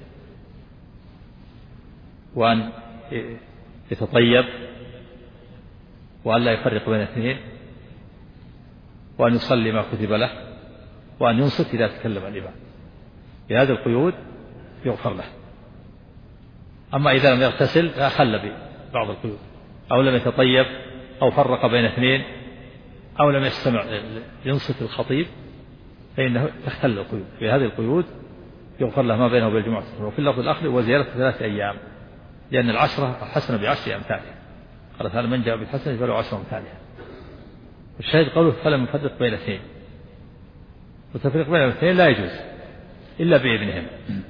Speaker 2: وأن يتطيب وأن لا يفرق بين اثنين وأن يصلي ما كتب له وأن ينصت إذا تكلم الإمام. بهذه القيود يغفر له. أما إذا لم يغتسل فأخل ببعض القيود أو لم يتطيب أو فرق بين اثنين أو لم يستمع ينصت الخطيب فإنه تختل القيود. بهذه القيود يغفر له ما بينه وبين الجمعة. وفي اللفظ الآخر وزيادة 3 أيام لأن العشرة حسنة ب10 أمثالها. قال تعالى: من جاء بالحسنة فله 10 أمثالها. والشاهد قوله: فلم يفرق بين اثنين. والتفريق بين الاثنين لا يجوز إلا بإذنهم،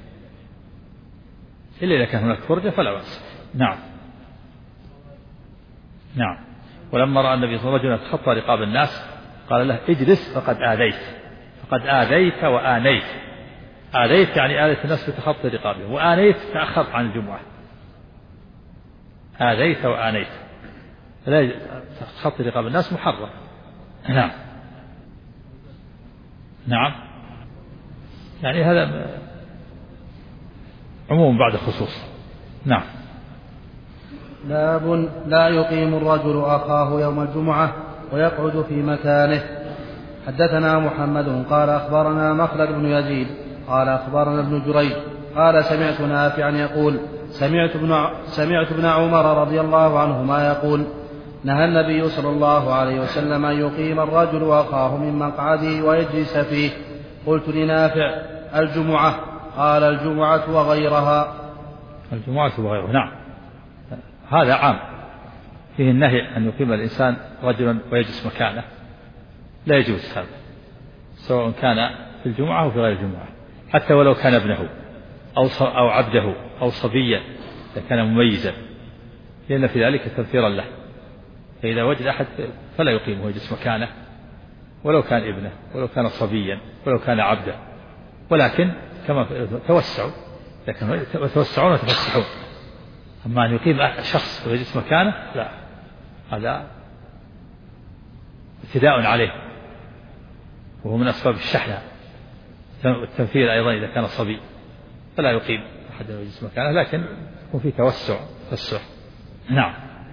Speaker 2: إلا إذا كان هناك فرجة فلا بأس. نعم. ولما رأى النبي صلى الله عليه وسلم رجلا يتخطى رقاب الناس قال له: اجلس فقد آذيت وآنيت. آذيت يعني آذيت الناس بتخطي رقابهم، وآنيت تأخرت عن الجمعة. آذيت وآنيت، فلا تخطي رقاب الناس محرم. نعم يعني هذا عموم بعد خصوص. نعم.
Speaker 4: باب لا يقيم الرجل أخاه يوم الجمعة ويقعد في مكانه. حدثنا محمد قال أخبرنا مخلد بن يزيد قال أخبرنا ابن جريج قال سمعت نافعا يقول سمعت ابن عمر رضي الله عنهما يقول: نهى النبي صلى الله عليه وسلم أن يقيم الرجل أخاه من مقعده ويجلس فيه. قلت لنافع: الجمعة؟ قال: الجمعة وغيرها.
Speaker 2: نعم. هذا عام فيه النهي أن يقيم الإنسان رجلا ويجلس مكانه، لا يجوز هذا سواء كان في الجمعة أو في غير الجمعة، حتى ولو كان ابنه أو عبده أو صبيا إذا كان مميزا، لأن في ذلك تنفيرا له. فإذا وجد أحد فلا يقيمه ويجلس مكانه ولو كان ابنه ولو كان صبيا ولو كان عبدا، ولكن كما توسعوا، لكن يتوسعون ويتفسحون. أما أن يقيم شخص ويجلس مكانه لا، هذا اعتداء عليه وهو من أسباب الشحنة والتنفير أيضا إذا كان صبي، فلا يقيم أحد ويجلس مكانه، لكن يكون فيه توسع. نعم.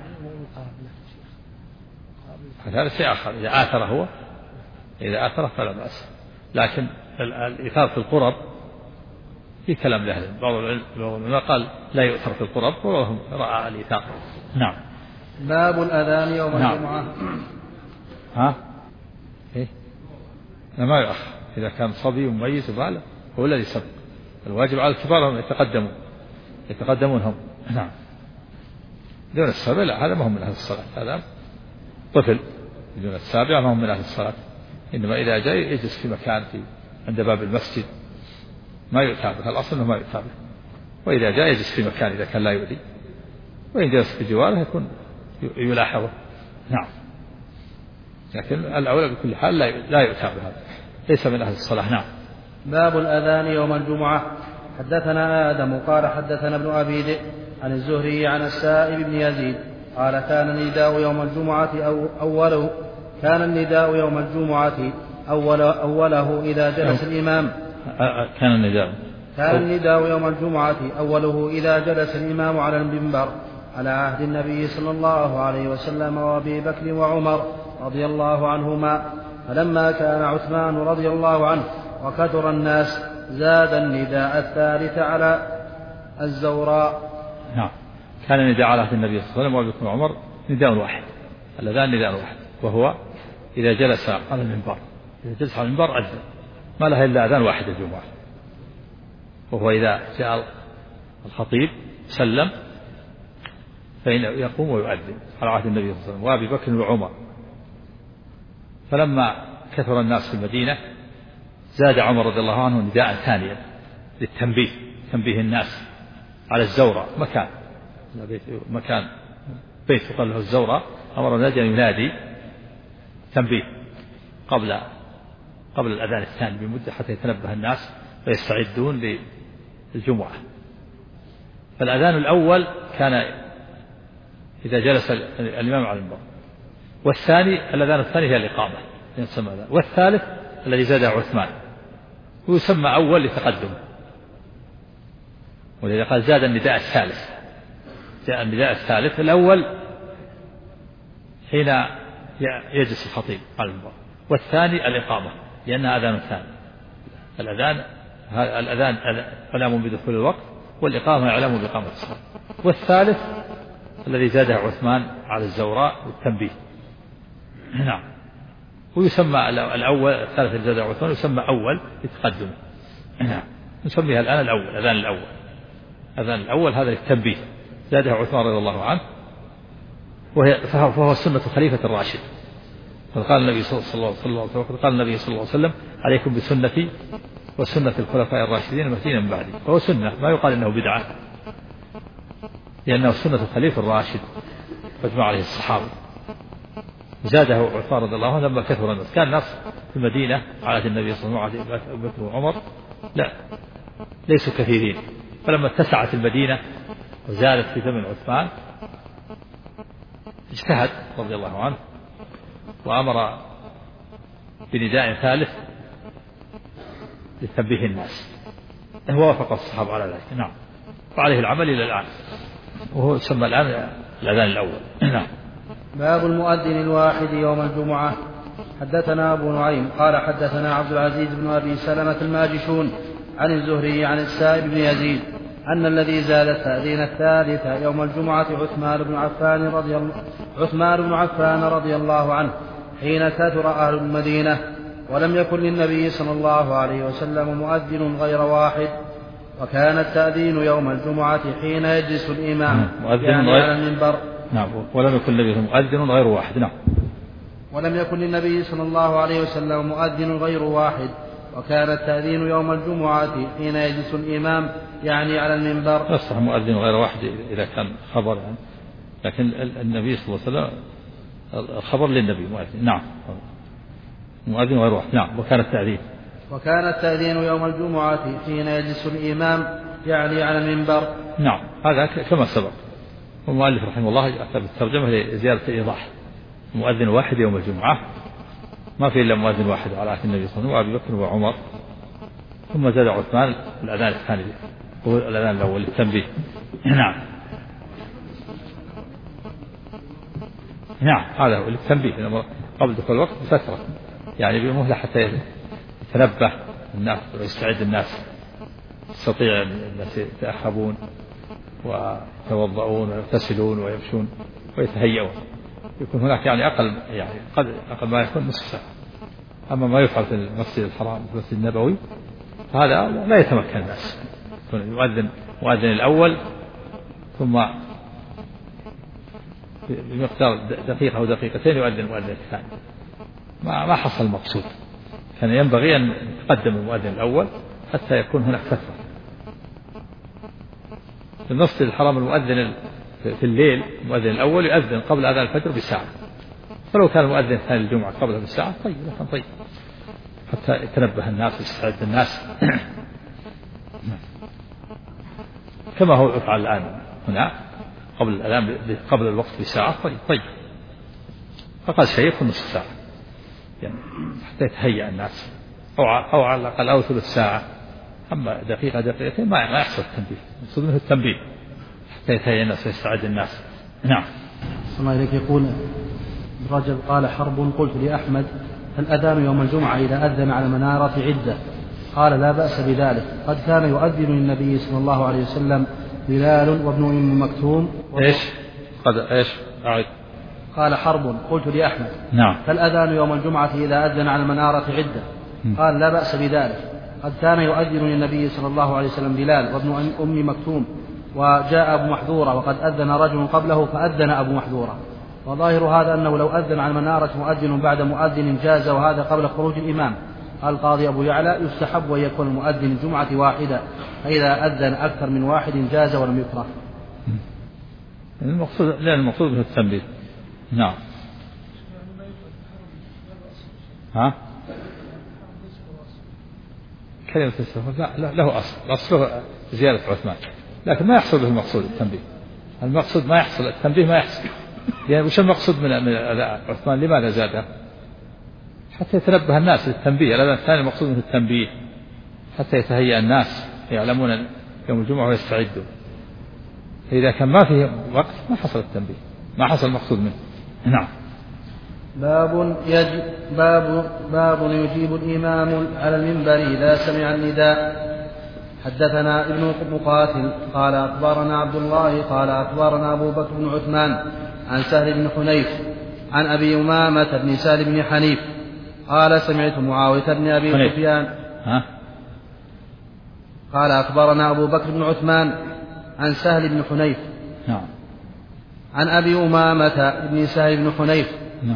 Speaker 2: هذا شيء آخر. إذا آثره فلا بأس، لكن الإيثار في القرب في كلام لأهل. بعض العلماء قال لا يؤثر في القرب وهم رأى الإيثار. نعم.
Speaker 4: باب الأذان يوم الجمعة.
Speaker 2: ما يؤخر إذا كان صبي مميز وبالغ هو الذي سبق. الواجب على الكبار هم يتقدمون هم. نعم. دون السابع لا، هذا ما هم من أهل الصلاة، هذا طفل دون السابع ما هم من أهل الصلاة. إنما إذا جاء يجلس في مكان عند باب المسجد ما يؤتى، الأصل أنه ما يؤتى، وإذا جاء يجلس في مكان إذا كان لا يؤذي، وإن جلس بجواره يكون يلاحظه. نعم. لكن الأولى بكل حال لا يؤتى بهذا، ليس من أهل الصلاة. نعم.
Speaker 4: باب الأذان يوم الجمعة. حدثنا آدم قال حدثنا ابن أبي ذئب عن الزهري عن السائب بن يزيد قال كان النداء يوم الجمعة أوله إذا جلس الإمام.
Speaker 2: كان
Speaker 4: النداء يوم الجمعة أوله إذا جلس الإمام على المنبر على عهد النبي صلى الله عليه وسلم وأبي بكر وعمر رضي الله عنهما، فلما كان عثمان رضي الله عنه وكثر الناس زاد النداء الثالث على الزوراء.
Speaker 2: نعم. كان النداء على عهد النبي صلى الله عليه وسلم وأبي بكر وعمر نداء واحد، الأذان نداء واحد، وهو إذا جلس على المنبر. إذا جلس على المنبر أذن، ما لها إلا أذان واحد الجمعة، وهو إذا جاء الخطيب سلم فإنه يقوم ويؤذن على عهد النبي صلى الله عليه وسلم وأبي بكر وعمر. فلما كثر الناس في المدينة زاد عمر رضي الله عنه نداء ثانيا للتنبيه، تنبيه الناس على الزورة، مكان مكان بيت يقال له الزورة، أمر المنادي أن ينادي تنبيه قبل الأذان الثاني بمدة حتى يتنبه الناس ويستعدون للجمعة. فالأذان الأول كان إذا جلس الإمام على المنبر، والثاني الأذان الثاني هي الإقامة يسمى أذان، والثالث الذي زاده عثمان ويسمى أول لتقدم، ولذا قال زاد النداء الثالث. جاء النداء الثالث الأول حين يجلس الخطيب على المنبر، والثاني الإقامة لأنها أذان ثاني. الأذان إعلام بدخول الوقت، والإقامة إعلام بإقامة الصلاة. والثالث الذي زاده عثمان على الزوراء والتنبيه. نعم. ويسمى الأول الثالث الذي زاده عثمان يسمى أول لتقدمه. نعم. نسميها الآن الأول، أذان الأول. أذان الأول هذا للتنبيه زاده عثمان رضي الله عنه، فهو سنة خليفة الراشد. فقال النبي صلى الله عليه وسلم عليكم بسنتي وسنة الخلفاء الراشدين المهديين من بعدي. فهو سنة، ما يقال إنه بدعة، لأنه سنة الخليفة الراشد فاجمع عليه الصحابة. زاده عثمان رضي الله عنه لما كثر الناس. كان الناس في المدينة على النبي صلى الله عليه وسلم أبو بكر وعمر لا ليسوا كثيرين، فلما اتسعت المدينة وزادت في زمن عثمان اجتهد رضي الله عنه وأمر بنداء ثالث لتنبيه الناس، ووافق الصحابة على ذلك. نعم. وعليه العمل إلى الآن، وهو يسمى الآن الأذان الأول. نعم.
Speaker 4: باب المؤذن الواحد يوم الجمعة. حدثنا أبو نعيم قال حدثنا عبد العزيز بن أبي سلمة الماجشون عن الزهري عن السائب بن يزيد أن الذي زاد التأذين الثالث يوم الجمعة عثمان بن عفان رضي الله عنه حين كثر أهل المدينة، ولم يكن للنبي صلى الله عليه وسلم مؤذن غير واحد، وكان التأذين يوم الجمعة حين يجلس الإمام يعني على المنبر.
Speaker 2: نعم. ولم يكن للنبي مؤذن غير واحد. نعم.
Speaker 4: ولم يكن للنبي صلى الله عليه وسلم مؤذن غير واحد، وكان التأذين يوم الجمعة حين يجلس الإمام يعني على المنبر.
Speaker 2: يصح مؤذن غير واحد إذا كان خبر يعني. لكن النبي صلى الله عليه وسلم الخبر للنبي مؤذن. نعم. مؤذن غير واحد. نعم. وكان التأذين يوم الجمعة حين يجلس الإمام يعني على المنبر. نعم. هذا كما سبق. والمؤلف رحمه الله أتى بالترجمة لزيادة الإيضاح. مؤذن واحد يوم الجمعة، ما في إلا مؤذن واحد على عهد النبي صلى الله عليه وسلم وأبي بكر وعمر، ثم زاد عثمان الأذان الثاني هو الأذان الأول للتنبيه. نعم. نعم. هذا هو للتنبيه قبل دخول الوقت بفترة، يعني بمهلة حتى يتنبه الناس ويستعد الناس، يستطيع الناس يتأخبون ويتوضؤون ويغتسلون ويمشون ويتهيئون. يكون هناك يعني أقل ما يكون نصف ساعة. أما ما يفعل في المسجد الحرام في المسجد النبوي فهذا لا يتمكن الناس. يؤذن مؤذن الأول ثم بمقدار دقيقة أو دقيقتين يؤذن المؤذن الثاني، ما حصل المقصود. كان ينبغي أن يقدم المؤذن الأول حتى يكون هناك فترة. في المسجد الحرام المؤذن في الليل المؤذن الأول يؤذن قبل أذان الفجر بساعة، فلو كان المؤذن الثاني الجمعة قبله بساعة طيب حتى يتنبه الناس ويستعد الناس. كما هو يفعل الآن هنا قبل الأذان قبل الوقت بساعة. طيب فقال شيء يكون نصف ساعة يعني حتى يتهيأ الناس، أو على الأقل أو ثلث ساعة. أما دقيقة دقيقتين ما يحصل التنبيه، يقصد منه التنبيه حتى يتهيأ الناس ويستعد الناس. نعم.
Speaker 4: الله إليك. يقول رجب قال حرب قلت لأحمد الأذان يوم الجمعة إذا أذن على منارة عدة؟ قال لا بأس بذلك، قد كان يؤذن للنبي صلى الله عليه وسلم بلال وابن أم مكتوم.
Speaker 2: إيش أعد.
Speaker 4: قال حرب قلت لأحمد
Speaker 2: نعم.
Speaker 4: فالأذان يوم الجمعة إذا أذن على المنارة عدة؟ قال لا بأس بذلك، قد كان يؤذن للنبي صلى الله عليه وسلم بلال وابن أم مكتوم، وجاء أبو محذورة وقد أذن رجل قبله فأذن أبو محذورة، وظاهر هذا أنه لو أذن على المنارة مؤذن بعد مؤذن جاز، وهذا قبل خروج الإمام. القاضي أبو يعلى يستحب أن يكون المؤذن الجمعة واحدة، فإذا أذن أكثر من واحد جاز ولم يكره.
Speaker 2: لأن المقصود منه التنبيه. نعم. ها؟ كلمة الاستغفار له أصل، أصله زيادة عثمان، لكن ما يحصل به المقصود التنبيه. المقصود ما يحصل التنبيه، ما يحصل. يعني وش المقصود من عثمان؟ لماذا زاده؟ حتى يتنبه الناس للتنبيه. الأذان الثاني المقصود منه التنبيه، حتى يتهيأ الناس يعلمون يوم الجمعة ويستعدوا. فإذا كان ما فيه وقت ما حصل التنبيه، ما حصل المقصود منه. نعم.
Speaker 1: باب يجيب الإمام على المنبر إذا سمع النداء. حدثنا ابن مقاتل قال أخبرنا عبد الله قال أخبرنا أبو بكر بن عثمان عن سهل بن حنيف عن أبي أمامة بن سهل بن حنيف قال سمعت معاوية بن أبي سفيان. قال أخبرنا أبو بكر بن عثمان عن سهل بن حنيف عن أبي أمامة بن سهل بن حنيف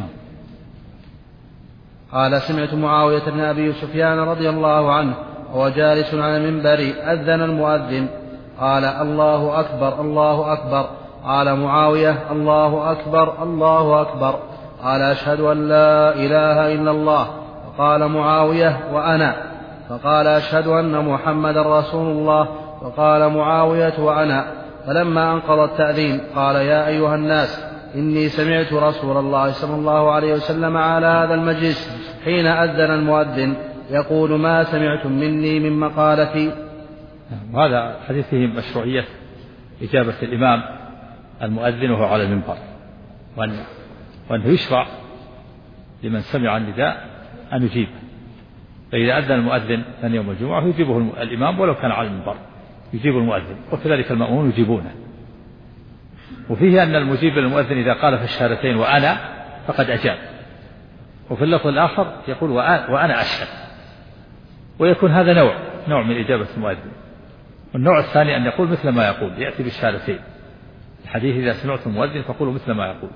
Speaker 1: قال سمعت معاوية بن أبي سفيان رضي الله عنه وهو جالس على المنبر أذن المؤذن قال الله أكبر الله أكبر. قال معاوية الله أكبر الله أكبر. قال أشهد أن لا إله إلا الله. فقال معاوية وأنا. فقال أشهد أن محمد رسول الله. فقال معاوية وأنا. فلما انقضى التأذين قال يا أيها الناس إني سمعت رسول الله صلى الله عليه وسلم على هذا المجلس حين أذن المؤذن يقول ما سمعتم مني من مقالتي.
Speaker 2: هذا حديث فيه مشروعية إجابة الإمام المؤذن وهو على المنبر، وأنه يشرع لمن سمع النداء أن يجيب. فإذا أذن المؤذن ثاني يوم الجمعة يجيبه الإمام ولو كان على المنبر، يجيب المؤذن، وكذلك المأمون يجيبونه. وفيه أن المجيب للمؤذن إذا قال في الشهادتين وأنا فقد أجاب. وفي اللفظ الآخر يقول وأنا أشهد، ويكون هذا نوع من إجابة المؤذن. والنوع الثاني أن يقول مثل ما يقول، يأتي بالشهادتين. الحديث إذا سمعت المؤذن فقولوا مثل ما يقول.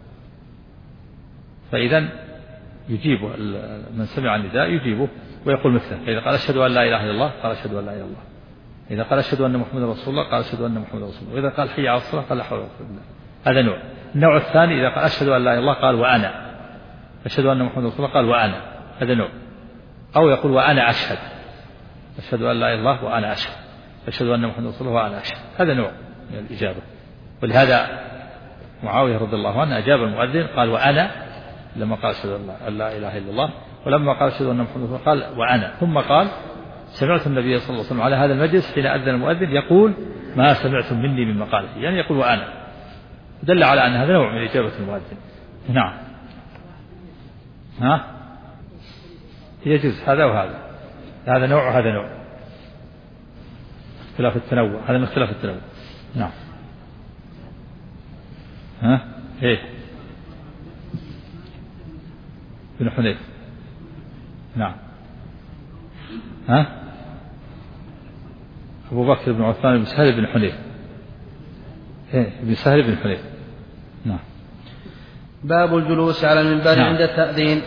Speaker 2: فإذا يجيب من سمع النداء يجيبه ويقول مثله. إذا قال أشهد أن لا إله إلا الله قال أشهد أن لا إله إلا الله. إذا قال أشهد أن محمد رسول الله قال أشهد أن محمد رسول الله. وإذا قال حي على الصلاة قال لا حول ولا قوة إلا بالله. هذا نوع. النوع الثاني إذا قال أشهد أن لا إله إلا الله قال وأنا. أشهد أن محمد رسول الله قال وأنا. هذا نوع. أو يقول وأنا أشهد. أشهد أن لا إله إلا الله وأنا أشهد. أشهد أن محمد رسول الله وأنا أشهد. هذا نوع من الإجابة. ولهذا معاوية رضي الله عنه أجاب المؤذن قال وأنا لما قال أشهد أن لا إله إلا الله، ولما قال أشهد أن محمد رسول الله قال وأنا. ثم قال سمعت النبي صلى الله عليه وسلم على هذا المجلس حين أذن المؤذن يقول ما سمعتم مني من مقالتي، يعني يقول وأنا. دل على أن هذا نوع من إجابة المؤذن. نعم. يجوز هذا وهذا، هذا نوع وهذا نوع. اختلاف التنوع، هذا من اختلاف التنوع. نعم. إيه بن حنيف. نعم. أبو بكر بن عثمان بن سهل بن حنيف. بن سهل بن حنيف. نعم.
Speaker 1: باب الجلوس على المنبر عند التأذين.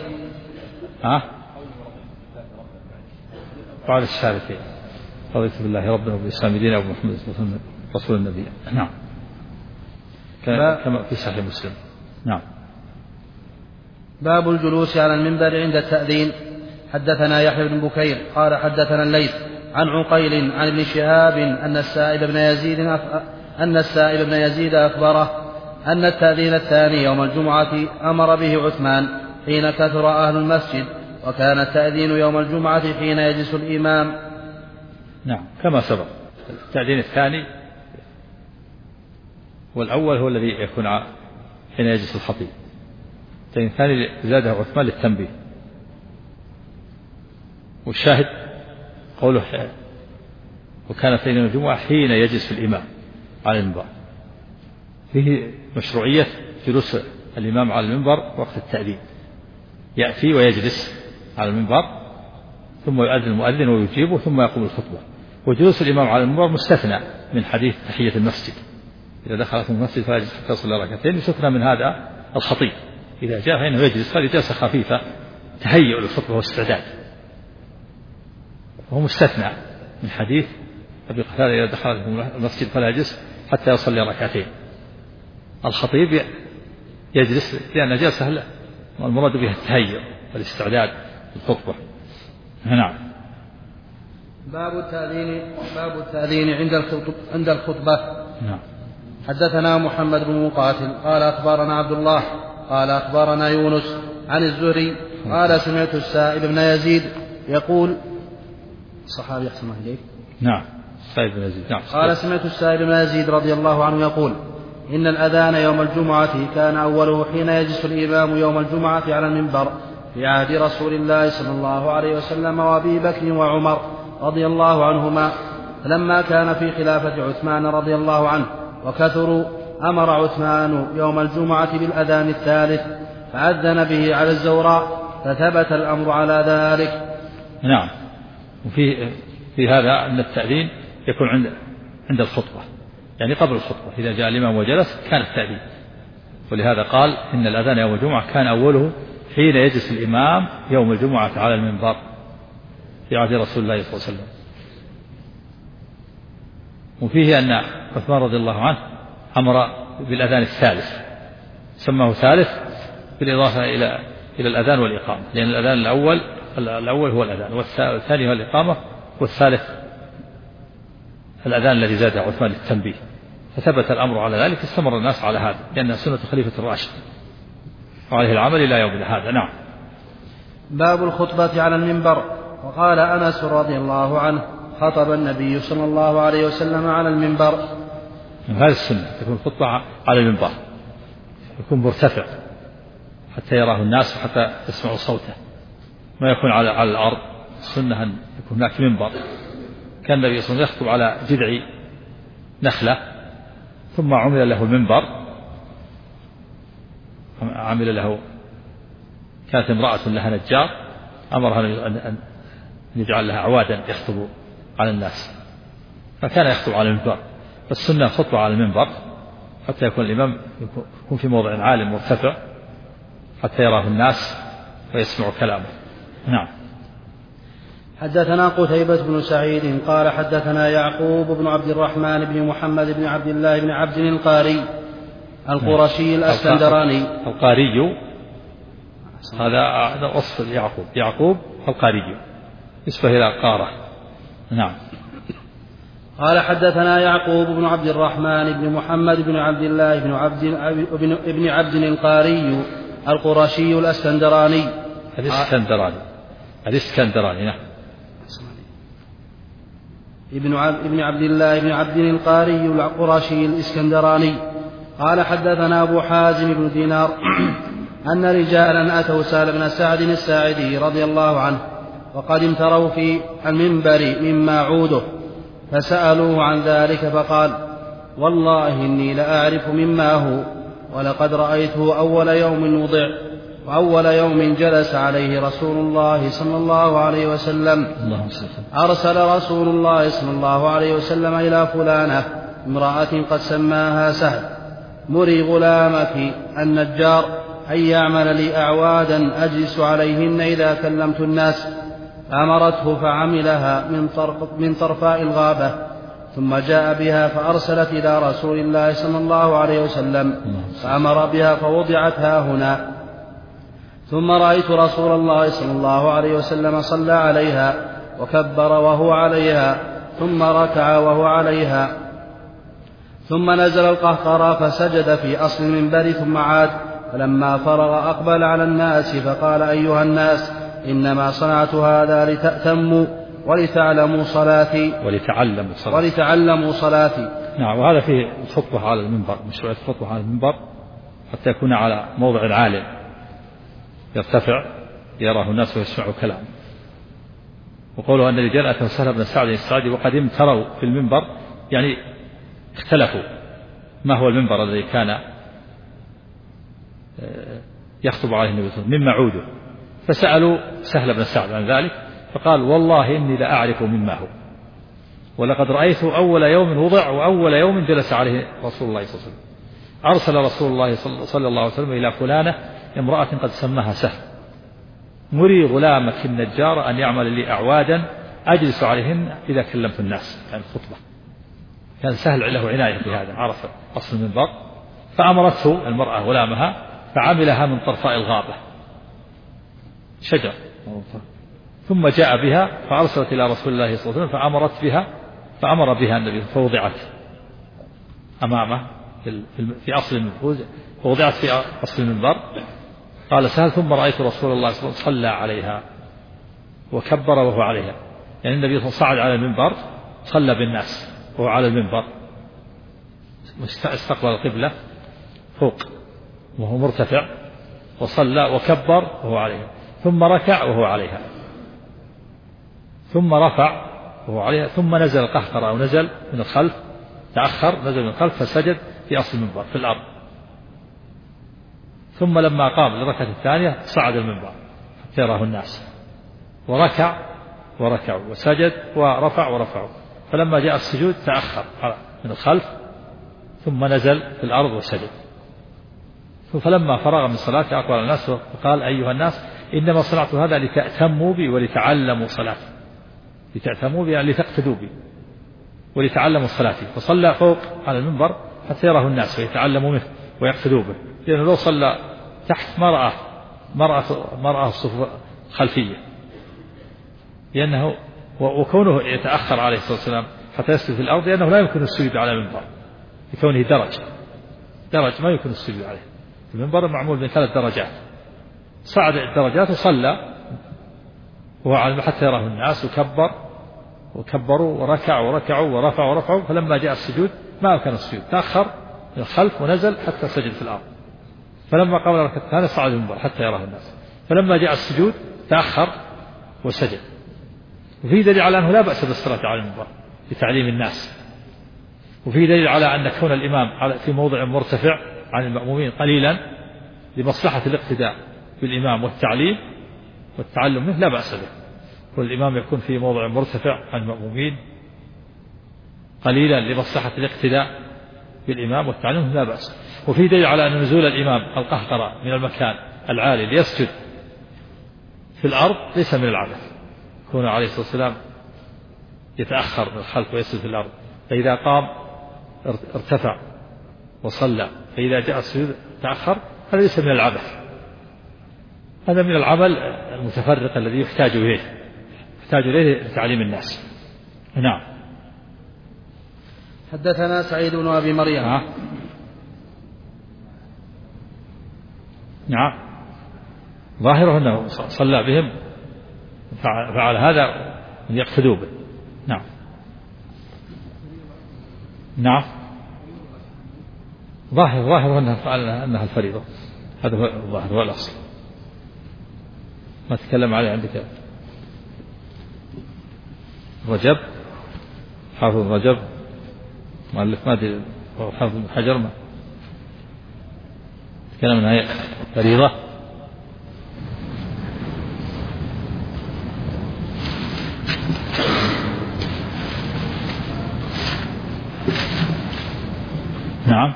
Speaker 2: بعد الشهادتين رضيت بالله ربنا وبالإسلام دينا وبمحمد رسول النبي. نعم. كما في صحيح مسلم. نعم.
Speaker 1: باب الجلوس على المنبر عند التأذين. حدثنا يحيى بن بكير قال حدثنا الليث عن عقيل عن ابن شهاب أن السائب بن يزيد أخبره أن التأذين الثاني يوم الجمعة أمر به عثمان حين كثر أهل المسجد، وكان التأذين يوم الجمعة حين يجلس الإمام.
Speaker 2: نعم كما سبق. التأذين الثاني والأول هو الذي يكون حين يجلس الخطيب. التأذين الثاني زاده عثمان للتنبيه. والشاهد قوله وكان تأذين الجمعة حين يجلس الإمام على المنبر، فيه مشروعية جلوس الإمام على المنبر وقت التأذين. يأتي ويجلس على المنبر ثم يؤذن المؤذن ويجيبه ثم يقوم الخطبة. وجلوس الإمام على المنبر مستثنى من حديث تحية المسجد، إذا دخلت المسجد فيجلس حتى يصلي ركعتين، يستثنى من هذا الخطيب إذا جاء فإنه يجلس، هذه جلسة خفيفة تهيئ للخطبة واستعداد، وهو مستثنى من حديث أبي قتادة إذا دخل المسجد فلا يجلس حتى يصلي ركعتين. الخطيب يجلس لأن جلسة المراد بها التهيئ والاستعداد للخطبة. نعم.
Speaker 1: باب التأذين عند الخطبة.
Speaker 2: نعم.
Speaker 1: حدثنا محمد بن مقاتل قال أخبرنا عبد الله قال أخبرنا يونس عن الزهري قال سمعت السائب بن يزيد يقول صحابي أحسن الله إليك.
Speaker 2: نعم. السائب بن يزيد. نعم.
Speaker 1: قال سمعت السائب بن يزيد رضي الله عنه يقول إن الأذان يوم الجمعة كان أوله حين يجلس الإمام يوم الجمعة على المنبر في عهد رسول الله صلى الله عليه وسلم وأبي بكر وعمر رضي الله عنهما، فلما كان في خلافة عثمان رضي الله عنه وكثروا أمر عثمان يوم الجمعة بالأذان الثالث فأذن به على الزوراء فثبت الأمر على ذلك.
Speaker 2: نعم. وفي هذا أن التأذين يكون عند الخطبة، يعني قبل الخطبة إذا جاء الإمام وجلس كان التأذين، ولهذا قال إن الأذان يوم الجمعة كان أوله حين يجلس الإمام يوم الجمعة على المنبر في عهد رسول الله صلى الله عليه وسلم. وفيه أن عثمان رضي الله عنه أمر بالأذان الثالث، سماه ثالث بالإضافة إلى الأذان والإقامة، لأن الأذان الأول هو الأذان، والثاني هو الإقامة، والثالث الأذان الذي زاد عثمان للتنبيه، فثبت الأمر على ذلك، استمر الناس على هذا لأنها سنة خليفة الراشد وعليه العمل إلى يوم هذا. نعم.
Speaker 1: باب الخطبة على المنبر. وقال أنس رضي الله عنه خطب النبي صلى الله عليه وسلم على المنبر.
Speaker 2: هذه السنة تكون الخطبة على المنبر، يكون مرتفع حتى يراه الناس وحتى يسمعوا صوته، ما يكون على الأرض. السنة أن يكون هناك منبر. كان النبي صلى الله عليه وسلم يخطب على جذع نخلة ثم عمل له المنبر، عمل له، كانت امرأة لها نجار أمرها أن يجعل لها أعوادا يخطب على الناس، فكان يخطب على المنبر. فالسنة خطبة على المنبر حتى يكون الإمام يكون في موضع عال مرتفع حتى يراه الناس ويسمعوا كلامه. نعم.
Speaker 1: حدثنا قتيبة بن سعيد قال حدثنا يعقوب بن عبد الرحمن بن محمد بن عبد الله بن عبد القاري القرشي الأسكندراني.
Speaker 2: القاري هذا وصف يعقوب القاري نسبة إلى قارة. نعم.
Speaker 1: قال حدثنا يعقوب بن عبد الرحمن بن محمد بن عبد الله بن عبد القاري القرشي الأسكندراني.
Speaker 2: الإسكندراني. نعم.
Speaker 1: ابن عبد الله بن عبد القاري القرشي الإسكندراني. قال حدثنا أبو حازم بن دينار أن رجالا أتوا سهل بن سعد الساعدي رضي الله عنه وقد امتروا في المنبر مما عوده، فسألوه عن ذلك فقال والله إني لأعرف مما هو، ولقد رأيته أول يوم وضع وأول يوم جلس عليه رسول الله صلى الله عليه وسلم. أرسل رسول الله صلى الله عليه وسلم إلى فلانة امرأة قد سماها سهل مري غلامك النجار أن يعمل لي أعوادا أجلس عليهن إذا كلمت الناس، أمرته فعملها من طرفاء الغابة، ثم جاء بها فأرسلت إلى رسول الله صلى الله عليه وسلم فأمر بها فوضعت ها هنا، ثم رأيت رسول الله صلى الله عليه وسلم صلى عليها وكبر وهو عليها، ثم ركع وهو عليها، ثم نزل القهقرى فسجد في أصل المنبر ثم عاد، فلما فرغ أقبل على الناس فقال أيها الناس إنما صنعت هذا لتأتموا ولتعلموا صلاتي.
Speaker 2: نعم. وهذا فيه الخطبة على المنبر، مشروعية الخطبة على المنبر حتى يكون على موضع عال يرتفع يراه الناس ويسمعوا كلامه. وقوله أن الرجال أتوا سهل بن سعد الساعدي وقد امتروا في المنبر، يعني اختلفوا ما هو المنبر الذي كان يخطب عليه النبي صلى الله عليه وسلم مما عوده، فسألوا سهل بن سعد عن ذلك فقال والله إني لأعرف مما هو، ولقد رأيته أول يوم وضع وأول يوم جلس عليه رسول الله صلى الله عليه وسلم. أرسل رسول الله صلى الله عليه وسلم إلى فلانة امرأة قد سماها سهل مري غلامك النجار أن يعمل لي أعوادا أجلس عليهن إذا كلمت الناس، يعني الخطبة. كان سهل له عناية بهذا، عرف أصل المنبر فأمرته المرأة غلامها فعملها من طرفاء الغابة شجر، ثم جاء بها فأرسلت إلى رسول الله صلى الله عليه وسلم فأمر بها النبي فوضعت أمامه في أصل المنبر، فوضعت في أصل المنبر. قال سهل ثم رأيت رسول الله صلى الله عليه وسلم صلى عليها وكبر وهو عليها، يعني النبي صلى الله عليه وسلم صعد على المنبر صلى بالناس وهو على المنبر استقبل القبلة فوق وهو مرتفع وصلى وكبر وهو عليها، ثم ركع وهو عليها، ثم رفع وهو عليها، ثم نزل قهقر أو نزل من الخلف، تأخر نزل من الخلف فسجد في أصل المنبر في الأرض. ثم لما قام للركعة الثانية صعد المنبر حتى يراه الناس وركعوا وسجد ورفعوا، فلما جاء السجود تأخر من الخلف ثم نزل في الأرض وسجد. فلما فرغ من صلاته أقبل الناس وقال أيها الناس إنما صنعت هذا لتأتموا بي ولتعلموا صلاتي، لتأتموا بي يعني لتقتدوا بي ولتعلموا صلاتي. فصلى فوق على المنبر حتى يراه الناس ويتعلموا منه ويقتدوا به، لأنه لو صلى تحت مرأة الصفوف الخلفية، لأنه وكونه يتأخر عليه الصلاة والسلام حتى يسجد في الأرض لأنه لا يمكن السجود على المنبر لكونه درج ما يمكن السجود عليه. المنبر معمول من 3 درجات، صعد الدرجات وصلى حتى يراه الناس وكبروا وركعوا ورفعوا، فلما جاء السجود ما أمكن السجود، تأخر من الخلف ونزل حتى سجد في الأرض. فلما قام الركعة الثانية صعد المنبر حتى يراه الناس، فلما جاء السجود تأخر وسجد. وفي دليل على أنه لا بأس بالصلاة على المنبر لتعليم الناس، وفي دليل على أن كون الإمام في موضع مرتفع عن المأمومين قليلا لمصلحة الاقتداء بالإمام والتعلم منه لا بأس به، والإمام يكون في موضع مرتفع عن المأمومين قليلا لمصلحة الاقتداء بالإمام والتعلم منه لا بأس. وفي دليل على أن نزول الإمام القهقرة من المكان العالي ليسجد في الأرض ليس من العبث، كون عليه الصلاة والسلام يتأخر من الخلف ويسجد في الأرض، فإذا قام ارتفع وصلى، فإذا جاء السجود تأخر، هذا ليس من العبث، هذا من العمل المتفرق الذي يحتاج إليه لتعليم الناس. نعم.
Speaker 1: حدثنا سعيد بن أبي مريم.
Speaker 2: نعم. ظاهره أنه صلى بهم فعل هذا يقتدوا به. نعم. ظاهر أنها الفريضة، هذا هو الظاهر هو الأصل، ما تكلم عليه عندك رجب حافظ رجب مؤلف ما أدري حافظ بن حجر ما تكلم أنها فريضة. نعم.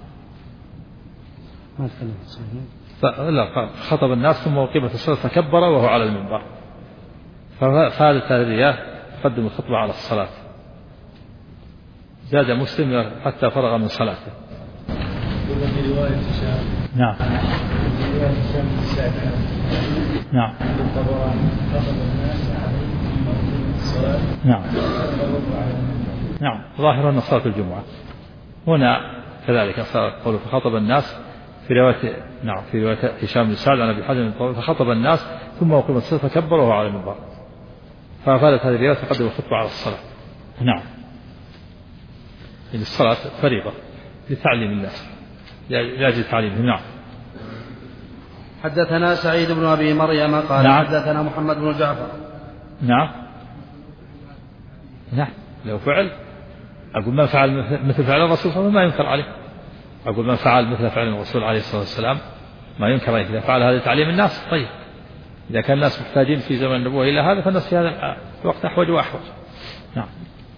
Speaker 2: لا خطب الناس ثم أقيمت الصلاة فكبر وهو على المنبر، فهذا الرياء قدم الخطبة على الصلاة. زاد مسلم حتى فرغ من صلاته.
Speaker 3: في رواية هشام.
Speaker 2: نعم.
Speaker 3: في رواية هشام بن سعد.
Speaker 2: نعم.
Speaker 3: خطب الناس عليه الصلاة.
Speaker 2: نعم. ظاهر أن صلاة الجمعة هنا كذلك قوله فخطب الناس في رواية هشام بن سعد عن أبي حازم فخطب الناس ثم أقيم الصلاة فكبر وهو على المنبر، فأفادت هذه الرواية تقدم الخطبة على الصلاة. نعم. يعني الصلاة فريضة لتعليم الناس لأجل تعليمهم. نعم.
Speaker 1: حدثنا سعيد بن أبي مريم قال
Speaker 2: نعم.
Speaker 1: حدثنا محمد بن جعفر.
Speaker 2: نعم. لو فعل أقول من فعل مثل فعل الرسول صلى الله عليه وسلم ما ينكر عليه، أقول من فعل مثل فعل الرسول عليه الصلاة والسلام ما ينكر عليه إذا فعل هذا تعليم الناس. طيب إذا كان الناس محتاجين في زمن النبوة إلى هذا فالناس في هذا الوقت أحوج وأحوج. نعم.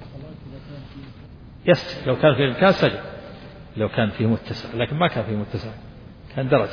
Speaker 2: يسجد لو كان فيه الإمكان سجد، لو كان فيه متسع، لكن ما كان فيه متسع كان درجة.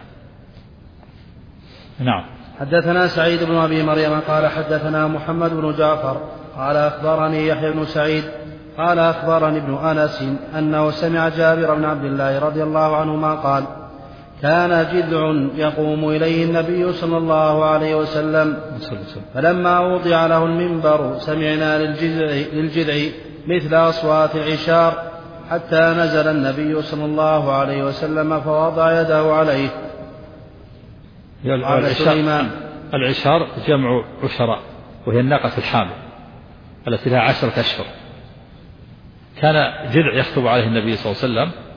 Speaker 2: نعم.
Speaker 1: حدثنا سعيد بن أبي مريم قال حدثنا محمد بن جعفر قال أخبرني يحيى بن سعيد
Speaker 4: قال أخبرني ابن أنس أنه سمع جابر بن عبد الله رضي الله عنهما قال كان جذع يقوم إليه النبي صلى الله عليه وسلم فلما وضع له المنبر سمعنا للجذع مثل أصوات العشار حتى نزل النبي صلى الله عليه وسلم فوضع يده عليه. قال سليمان
Speaker 2: العشار جمع عشراء وهي الناقة الحامل التي لها 10 أشهر. كان جذع يخطب عليه النبي صلى الله عليه وسلم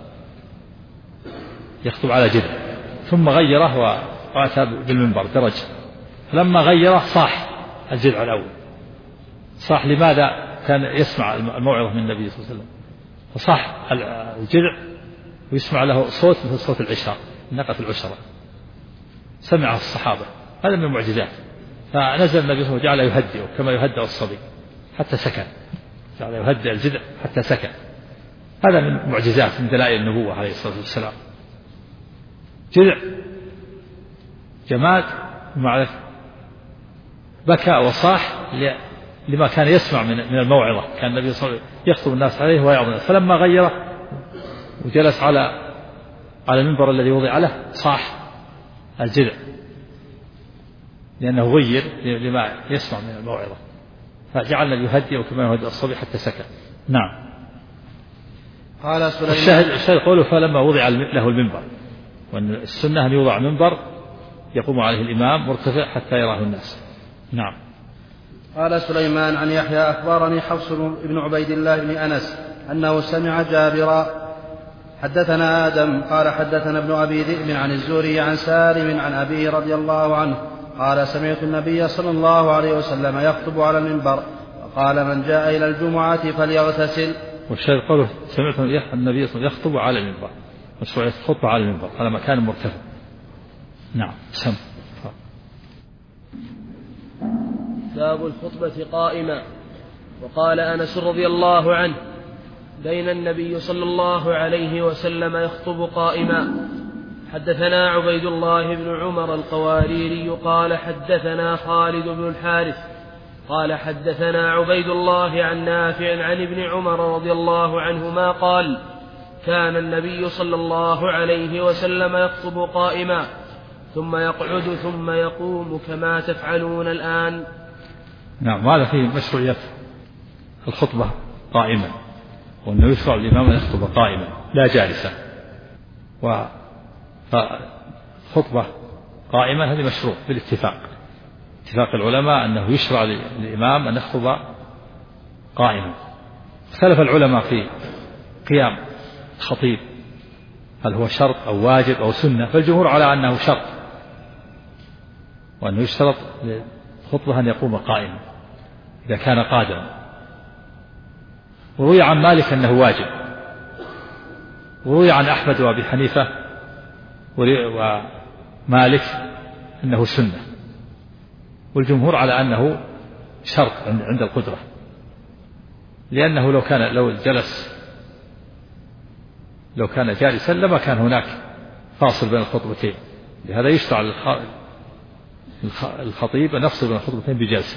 Speaker 2: يخطب على جذع ثم غيره وأتى بالمنبر درج. فلما غيره صاح الجذع الأول. صاح لماذا؟ كان يسمع الموعظة من النبي صلى الله عليه وسلم فصاح الجذع ويسمع له صوت مثل صوت العشار ناقة العشرة. سمعه الصحابة هذا من المعجزات. فنزل النبي صلى الله عليه وسلم وجعل يهدئه كما يهدئ الصبي حتى سكن. جعل يهدئ الجذع حتى سكن. هذا من معجزات من دلائل النبوة عليه الصلاة والسلام. جذع جماد معرف بكى وصاح لما كان يسمع من الموعظة. كان النبي صلى الله عليه وسلم يخطب الناس عليه ويعظ الناس. فلما غيره وجلس على المنبر الذي وضع له صاح الجذع لأنه غير لما يسمع من الموعظة. فجعلنا يهدئ كما يهدئ الصبي حتى سكن. نعم.
Speaker 4: قال سليمان
Speaker 2: الشاهد قوله فلما وضع له المنبر وأن السنة أن يوضع منبر يقوم عليه الإمام مرتفع حتى يراه الناس. نعم.
Speaker 4: قال سليمان عن يحيى أخبرني حفص بن عبيد الله بن أنس أنه سمع جابرا حدثنا آدم قال حدثنا ابن أبي ذئب عن الزهري عن سالم عن أبيه رضي الله عنه قال سمعت النبي صلى الله عليه وسلم يخطب على المنبر وقال من جاء إلى الجمعة فليغتسل.
Speaker 2: والشاهد قوله سمعت النبي صلى الله عليه وسلم يخطب على المنبر مشروعية الخطبة على المنبر على مكان مرتفع. نعم. سم.
Speaker 1: باب الخطبة قائما. وقال أنس رضي الله عنه بين النبي صلى الله عليه وسلم يخطب قائما. حدثنا عبيد الله بن عمر القواريري قال حدثنا خالد بن الحارث قال حدثنا عبيد الله عن نافع عن ابن عمر رضي الله عنهما قال كان النبي صلى الله عليه وسلم يخطب قائما ثم يقعد ثم يقوم كما تفعلون الآن.
Speaker 2: نعم. هذا فيه مشروعية الخطبة قائما وأنه يشرع الإمام أن يخطب قائما لا جالسا. فخطبة قائما هذه مشروع بالاتفاق اتفاق العلماء أنه يشرع للإمام أن يخطب قائما. اختلف العلماء في قيام الخطيب هل هو شرط أو واجب أو سنة. فالجمهور على أنه شرط وأنه يشترط للخطبة أن يقوم قائما إذا كان قادرا. وروي عن مالك أنه واجب وروي عن أحمد وأبي حنيفة ومالك أنه سنة. والجمهور على أنه شرط عند القدرة لأنه لو كان جالسا لما كان هناك فاصل بين الخطبتين. لهذا يشرع الخطيب أن يفصل بين الخطبتين بجلسة.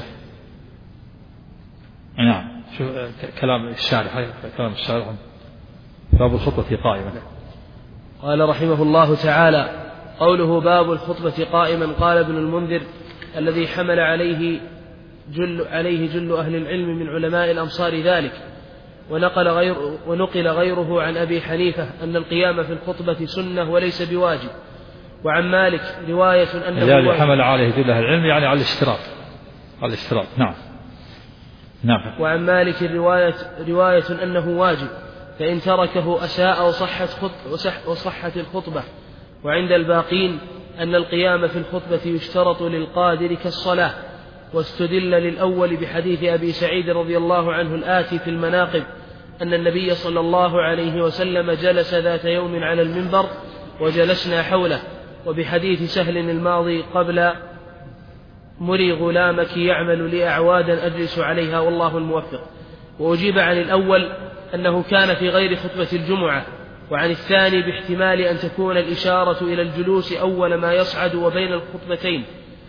Speaker 2: نعم. كلام الشارح باب الخطبة قائما.
Speaker 1: قال رحمه الله تعالى قوله باب الخطبة قائما. قال ابن المنذر الذي حمل عليه جل أهل العلم من علماء الأمصار ذلك ونقل غيره عن أبي حنيفة أن القيام في الخطبة سنة وليس بواجب. وعن مالك رواية أنه
Speaker 2: الذي حمل عليه جل أهل العلم يعني على الاشتراط. نعم. نعم.
Speaker 1: وعن مالك رواية أنه واجب فإن تركه أساء وصحت الخطبة. وعند الباقين أن القيام في الخطبة يشترط للقادر كالصلاة. واستدل للأول بحديث أبي سعيد رضي الله عنه الآتي في المناقب أن النبي صلى الله عليه وسلم جلس ذات يوم على المنبر وجلسنا حوله. وبحديث سهل الماضي قبل مري غلامك يعمل لي أعوادا أجلس عليها والله الموفق. وأجيب عن الأول أنه كان في غير خطبة الجمعة. وعن الثاني باحتمال أن تكون الإشارة إلى الجلوس أول ما يصعد وبين الخطبتين.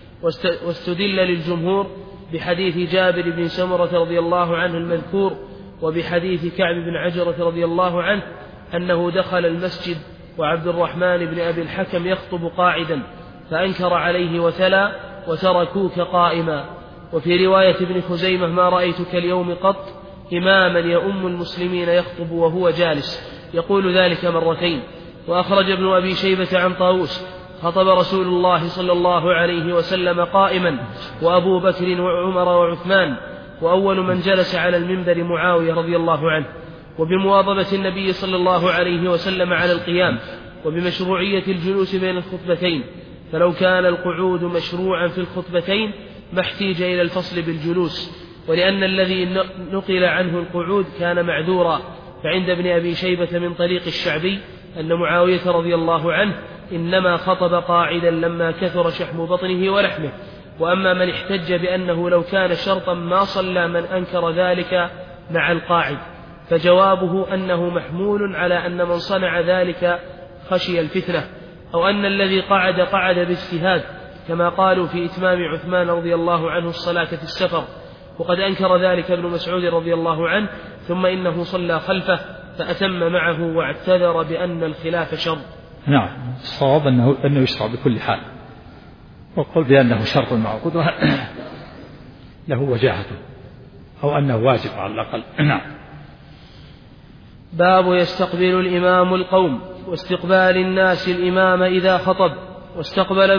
Speaker 1: واستدل للجمهور بحديث جابر بن سمرة رضي الله عنه المذكور وبحديث كعب بن عجرة رضي الله عنه أنه دخل المسجد وعبد الرحمن بن أبي الحكم يخطب قاعدا فأنكر عليه وثلى وتركوك قائما. وفي رواية ابن خزيمة ما رأيتك اليوم قط إماما يؤم المسلمين يخطب وهو جالس، يقول ذلك مرتين. وأخرج ابن أبي شيبة عن طاووس خطب رسول الله صلى الله عليه وسلم قائما وأبو بكر وعمر وعثمان، وأول من جلس على المنبر معاوية رضي الله عنه، وبمواظبة النبي صلى الله عليه وسلم على القيام، وبمشروعية الجلوس بين الخطبتين، فلو كان القعود مشروعا في الخطبتين ما احتيج إلى الفصل بالجلوس، ولأن الذي نقل عنه القعود كان معذورا. فعند ابن أبي شيبة من طريق الشعبي أن معاوية رضي الله عنه إنما خطب قاعدا لما كثر شحم بطنه ولحمه. وأما من احتج بأنه لو كان شرطا ما صلى من أنكر ذلك مع القاعد، فجوابه أنه محمول على أن من صنع ذلك خشي الفتنة، أو أن الذي قعد باجتهاد، كما قالوا في إتمام عثمان رضي الله عنه الصلاة في السفر، وقد أنكر ذلك ابن مسعود رضي الله عنه، ثم إنه صلى خلفه فأتم معه واعتذر بأن الخلاف شر.
Speaker 2: نعم، الصواب أنه يشرع بكل حال، وقل بأنه شرط معقود له وجاهة، أو أنه واجب على الأقل. نعم.
Speaker 1: باب يستقبل الإمام القوم واستقبال الناس الإمام إذا خطب. واستقبل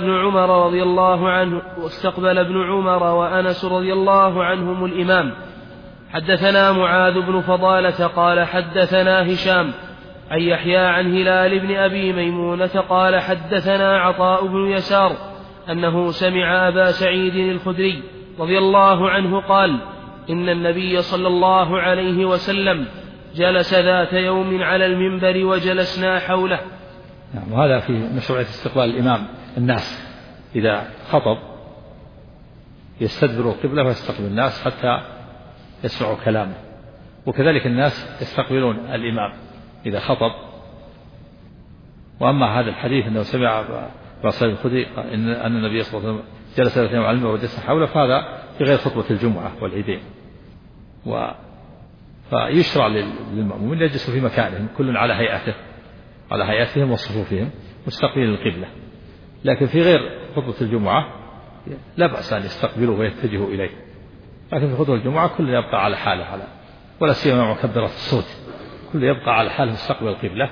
Speaker 1: ابن عمر وأنس رضي الله عنهم الإمام. حدثنا معاذ بن فضالة قال حدثنا هشام عن يحيى عن هلال بن أبي ميمونة قال حدثنا عطاء بن يسار أنه سمع أبا سعيد الخدري رضي الله عنه قال إن النبي صلى الله عليه وسلم جلس ذات يوم على المنبر وجلسنا حوله.
Speaker 2: نعم، وهذا في مشروعية استقبال الإمام الناس إذا خطب، يستدبر القبلة ويستقبل الناس حتى يسمعوا كلامه، وكذلك الناس يستقبلون الإمام إذا خطب. وأما هذا الحديث أنه سمع أبا سعيد الخدري أن النبي صلى الله عليه وسلم جلس ذات يوم على المنبر وجلس حوله، فهذا في غير خطبة الجمعة والعيدين. فيشرع للمأمومين يجلسوا في مكانهم كل على هيئتهم وصفوفهم مستقبلين القبلة، لكن في غير خطبة الجمعة لا بأس أن يستقبلوا ويتجهوا إليه، لكن في خطبة الجمعة كل يبقى على حاله، ولا سيما مع مكبرات الصوت، كل يبقى على حاله مستقبل القبلة.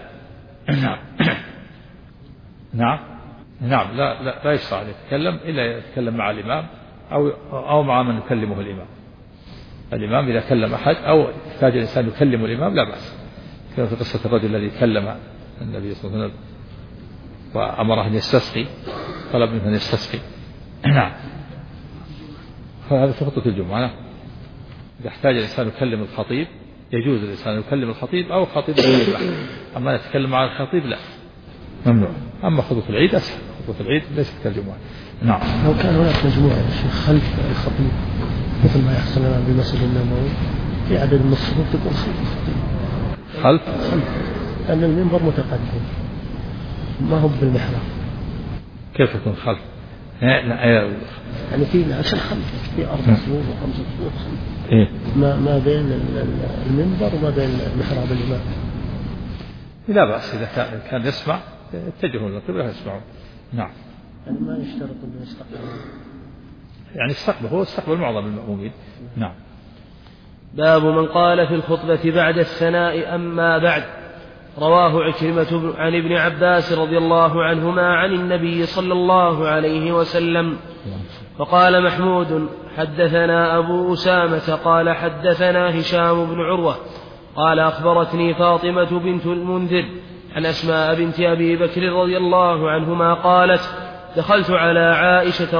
Speaker 2: نعم لا يشرع أن يتكلم إلا يتكلم مع الإمام أو مع من يكلمه الإمام إذا كلم أحد أو يحتاج الإنسان يكلم الإمام لا بأس، كما في قصة الرجل الذي كلم النبي صلى الله عليه وسلم وأمره أن يستسقي، طلب منه أن يستسقي. نعم، فهذا في خطبة الجمعة. إذا احتاج الإنسان يكلم الخطيب يجوز الإنسان يكلم الخطيب أو خطيب الخطبة، أما يتكلم مع الخطيب لا، ممنوع. أما خطبة العيد أسهل، خطبة العيد ليست كالجمعة. نعم.
Speaker 5: لو كان هناك مجموعة خلف الخطيب مثل ما يحصل لنا بالمسجد النبوي في عدد من الصفوف تكون خلف، لأن المنبر متقدم ما هو بالمحراب.
Speaker 2: كيف يكون خلف؟
Speaker 5: يعني في ناس الخلف في 4 صفوف و5 صفوف ما بين المنبر وما بين محراب الإمام.
Speaker 2: لا بأس إذا كان يسمع اتجهوا للقبلة يسمعون. نعم.
Speaker 5: يعني ما يشترط أن يستقبل،
Speaker 2: يعني هو استقبل معظم المأمومين. نعم.
Speaker 1: باب من قال في الخطبة بعد الثناء أما بعد. رواه عكرمة عن ابن عباس رضي الله عنهما عن النبي صلى الله عليه وسلم. وقال محمود حدثنا أبو أسامة قال حدثنا هشام بن عروة قال أخبرتني فاطمة بنت المنذر عن أسماء بنت أبي بكر رضي الله عنهما قالت دخلت على عائشة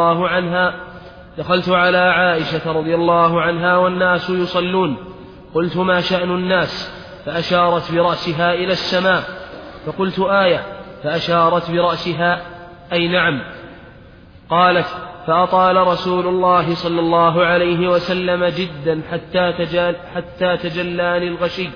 Speaker 1: رضي الله عنها والناس يصلون، قلت ما شأن الناس؟ فأشارت برأسها إلى السماء، فقلت آية، فأشارت برأسها أي نعم. قالت فأطال رسول الله صلى الله عليه وسلم جدا حتى تجلاني الغشي،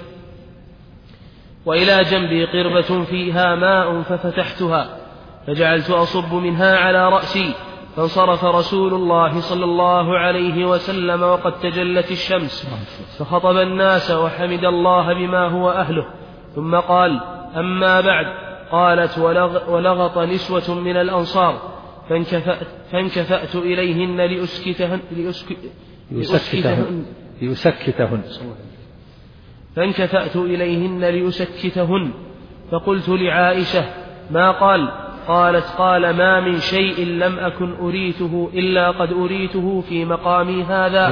Speaker 1: وإلى جنبي قربة فيها ماء ففتحتها فجعلت أصب منها على رأسي، فانصرف رسول الله صلى الله عليه وسلم وقد تجلت الشمس فخطب الناس وحمد الله بما هو أهله ثم قال: أما بعد. قالت: ولغط نسوة من الأنصار فانكفأت إليهن لأسكتهن فقلت لعائشة: ما قال؟ قالت: قال: ما من شيء لم أكن أريته إلا قد أريته في مقامي هذا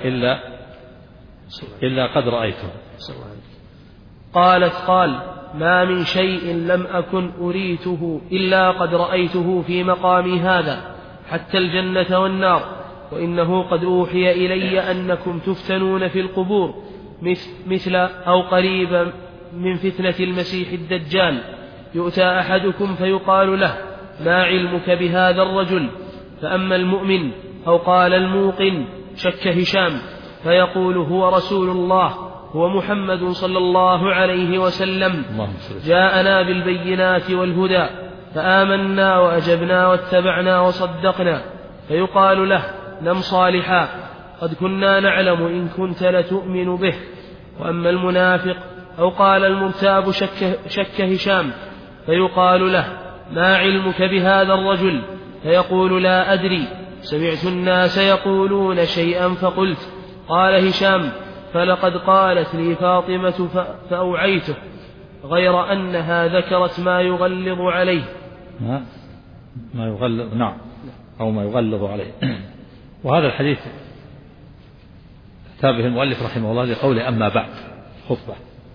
Speaker 2: إلا قد رأيته.
Speaker 1: قالت: قال: ما من شيء لم أكن أريته إلا قد رأيته في مقامي هذا حتى الجنة والنار، وإنه قد أوحي إلي أنكم تفتنون في القبور مثل أو قريبا من فتنة المسيح الدجال، يؤتى أحدكم فيقال له: ما علمك بهذا الرجل؟ فأما المؤمن أو قال الموقن شك هشام فيقول: هو رسول الله، هو محمد صلى الله عليه وسلم، جاءنا بالبينات والهدى فآمنا وأجبنا واتبعنا وصدقنا. فيقال له: نم صالحا، قد كنا نعلم إن كنت لتؤمن به. وأما المنافق أو قال المرتاب شك هشام فيقال له: ما علمك بهذا الرجل؟ فيقول: لا أدري، سمعت الناس يقولون شيئا فقلت. قال هشام: فلقد قالت لي فاطمة فأوعيته، غير أنها ذكرت ما يغلظ عليه.
Speaker 2: ما يغلظ، نعم، أو ما يغلظ عليه. وهذا الحديث أتى به المؤلف رحمه الله لقوله: أما بعد خطبة،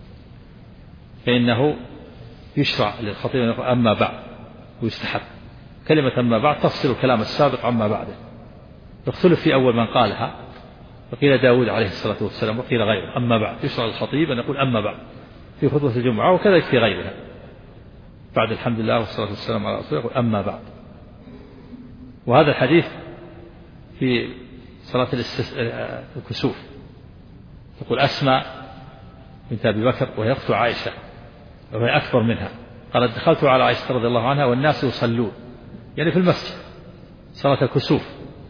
Speaker 2: فإنه يشرع للخطيب أن يقول أما بعد، ويستحب. كلمة أما بعد تفصل الكلام السابق عما بعده. يختلف في أول من قالها، وقيل داود عليه الصلاة والسلام وقيل غيره. أما بعد يشرع للخطيب أن يقول أما بعد في خطبة الجمعة، وكذلك في غيرها بعد الحمد لله والصلاة والسلام على رسوله يقول أما بعد. وهذا الحديث في صلاة الكسوف تقول أسماء بنت أبي بكر وهي أخت عائشة وهي أكبر منها، قالت: دخلت على عائشة رضي الله عنها والناس يصلون، يعني في المسجد صلاة الكسوف،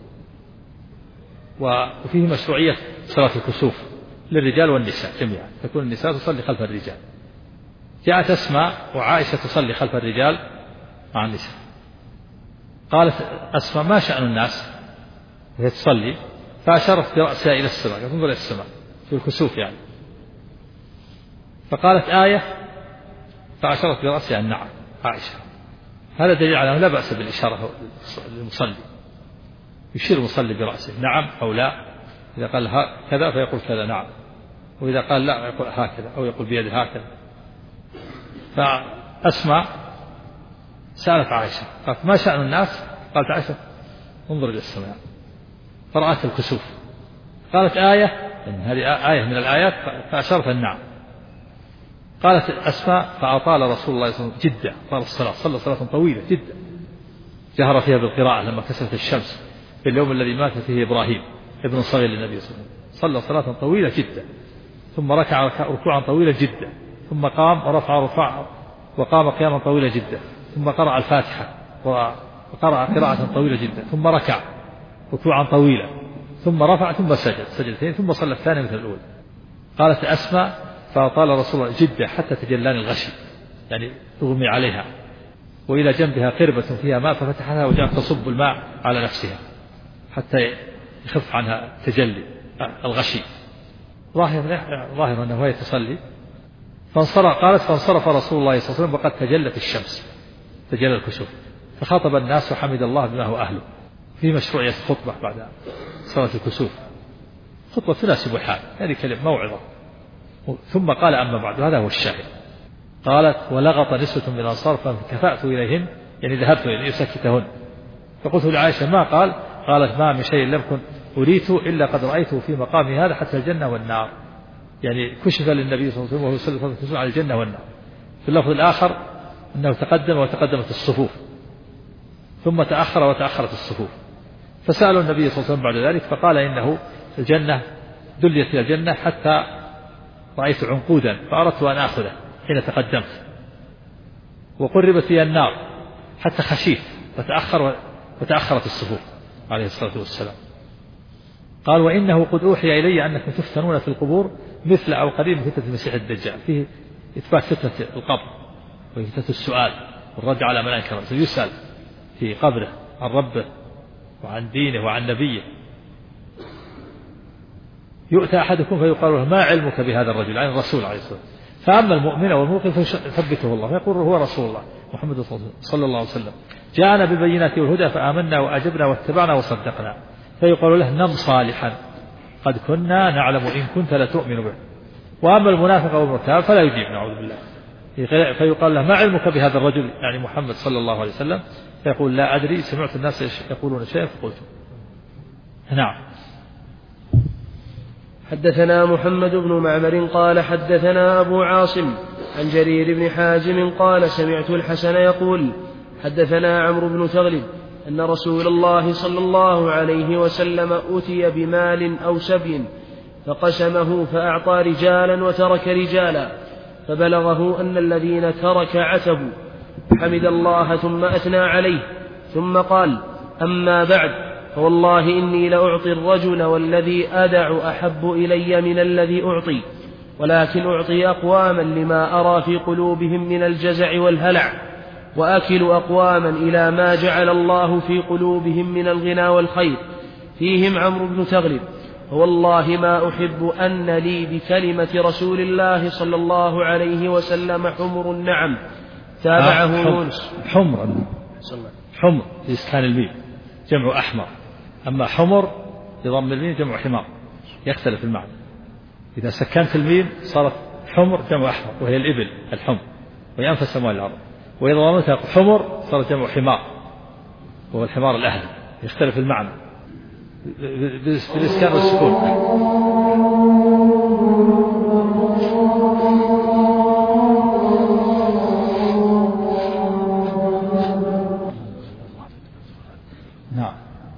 Speaker 2: وفيه مشروعية صلاة الكسوف للرجال والنساء جميعا، تكون النساء تصلي خلف الرجال. جاءت أسماء وعائشة تصلي خلف الرجال مع النساء. قالت أسماء: ما شأن الناس؟ وهي تصلي فأشارت برأسها إلى السماء، تنظر إلى السماء في الكسوف يعني، فقالت: آية، فأشارت برأسها النعم عائشة. هذا دليل على أنه لا بأس بالإشارة للمصلي، يشير المصلي برأسه نعم أو لا. إذا قال كذا فيقول كذا نعم، وإذا قال لا يقول هكذا أو يقول بيده هكذا. فأسمع سألت عائشة قالت: ما شأن الناس؟ قالت عائشة: انظر إلى السماء، فرأت الكسوف. قالت: آية، يعني هذه آية من الآيات، فأشرت النعم. قالت أسماء: فأطال رسول الله صلى الله عليه وسلم جدا، طال الصلاة، صلى صلاة طويلة جدا، جهر فيها بالقراءة لما كسفت الشمس في اليوم الذي مات فيه إبراهيم ابن صغير للنبي صلى الله عليه وسلم، صلى صلاة طويلة جدا، ثم ركع ركوعا طويلا جدا، ثم قام ورفع رفعا وقام قياما طويلا جدا، ثم قرأ الفاتحة وقرأ قراءة طويلة جدا، ثم ركع ركوعا طويلا، ثم رفع، ثم سجد سجدتين، ثم صلى الثانية مثل الأولى. قالت أسماء: فأطال رسول الله جدا حتى تجلاني الغشي، يعني تغمي عليها، وإلى جنبها قربة فيها ماء ففتحها وجاءت تصب الماء على نفسها حتى يخف عنها تجلي الغشي. ظاهر أنه هي تصلي. قالت: فانصرف رسول الله صلى الله عليه وسلم وقد تجلت الشمس، تجلى الكسوف، فخاطب الناس وحمد الله بما هو أهله. في مشروعية خطبة بعد صلاة الكسوف، خطبة تناسب الحال، هذه كلمة موعظة. ثم قال: أما بعد، هذا هو الشاهد. قالت: ولغط نسوة من الأنصار فكفأت إليهن، يعني ذهبت إلى أسكتهن. فقلت لعائشة: ما قال؟ قالت: ما من شيء لم كن أريته إلا قد رأيته في مقامي هذا حتى الجنة والنار، يعني كشف للنبي صلى الله عليه وسلم وهو يصلي صلاة الكسوف على الجنة والنار. في اللفظ الآخر أنه تقدم وتقدمت الصفوف، ثم تأخر وتأخرت الصفوف. فسألوا النبي صلى الله عليه وسلم بعد ذلك فقال: إنه الجنة دليت إلى الجنة حتى رأيت عنقودا فأردت أن آخذه حين تقدمت، وقربت لي النار حتى خشيت وتأخرت الصفوف. عليه الصلاة والسلام. قال وإنه قد أوحي إلي أنكم تفتنون في القبور مثل أو قريب من فتنة المسيح الدجال، فيه إثبات فتنة القبر وفتنة السؤال والرد على من أنكر، سيسأل في قبره عن ربه وعن دينه وعن نبيه. يؤتى أحدكم فيقال له ما علمك بهذا الرجل، عن الرسول عليه الصلاة والسلام. فأما المؤمن والموقن فيثبته الله فيقول هو رسول الله محمد صلى الله عليه وسلم، جاءنا بالبينات والهدى فآمنا وأجبنا واتبعنا وصدقنا. فيقال له نم صالحا قد كنا نعلم إن كنت لتؤمن به. وأما المنافق والمرتاب فلا يجيب نعوذ بالله. فيقال له ما علمك بهذا الرجل، يعني محمد صلى الله عليه وسلم، فيقول لا أدري، سمعت الناس يقولون شيئا فقلت. نعم.
Speaker 1: حدثنا محمد بن معمر قال حدثنا أبو عاصم عن جرير بن حازم قال سمعت الحسن يقول حدثنا عمرو بن تغلب أن رسول الله صلى الله عليه وسلم أتي بمال أو سبي فقسمه فأعطى رجالا وترك رجالا، فبلغه أن الذين ترك عتبوا، حمد الله ثم أثنى عليه، ثم قال أما بعد فوالله إني لأعطي الرجل والذي أدع أحب إلي من الذي أعطي، ولكن أعطي أقواما لما أرى في قلوبهم من الجزع والهلع، وأكل أقواما إلى ما جعل الله في قلوبهم من الغنى والخير، فيهم عمرو بن تغلب، فوالله ما أحب أن لي بكلمة رسول الله صلى الله عليه وسلم حمر النعم. تابعه يونس.
Speaker 2: حمر بإسكان الميم جمع أحمر، أما حمر بضم الميم جمع حمار، يختلف المعنى. إذا سكنت الميم صارت حمر جمع أحمر وهي الإبل الحمر وهي أنفس أموال العرب، وإذا ضمتها حمر صارت جمع حمار وهو الحمار الأهلي، يختلف المعنى بالإسكان والسكون. نعم.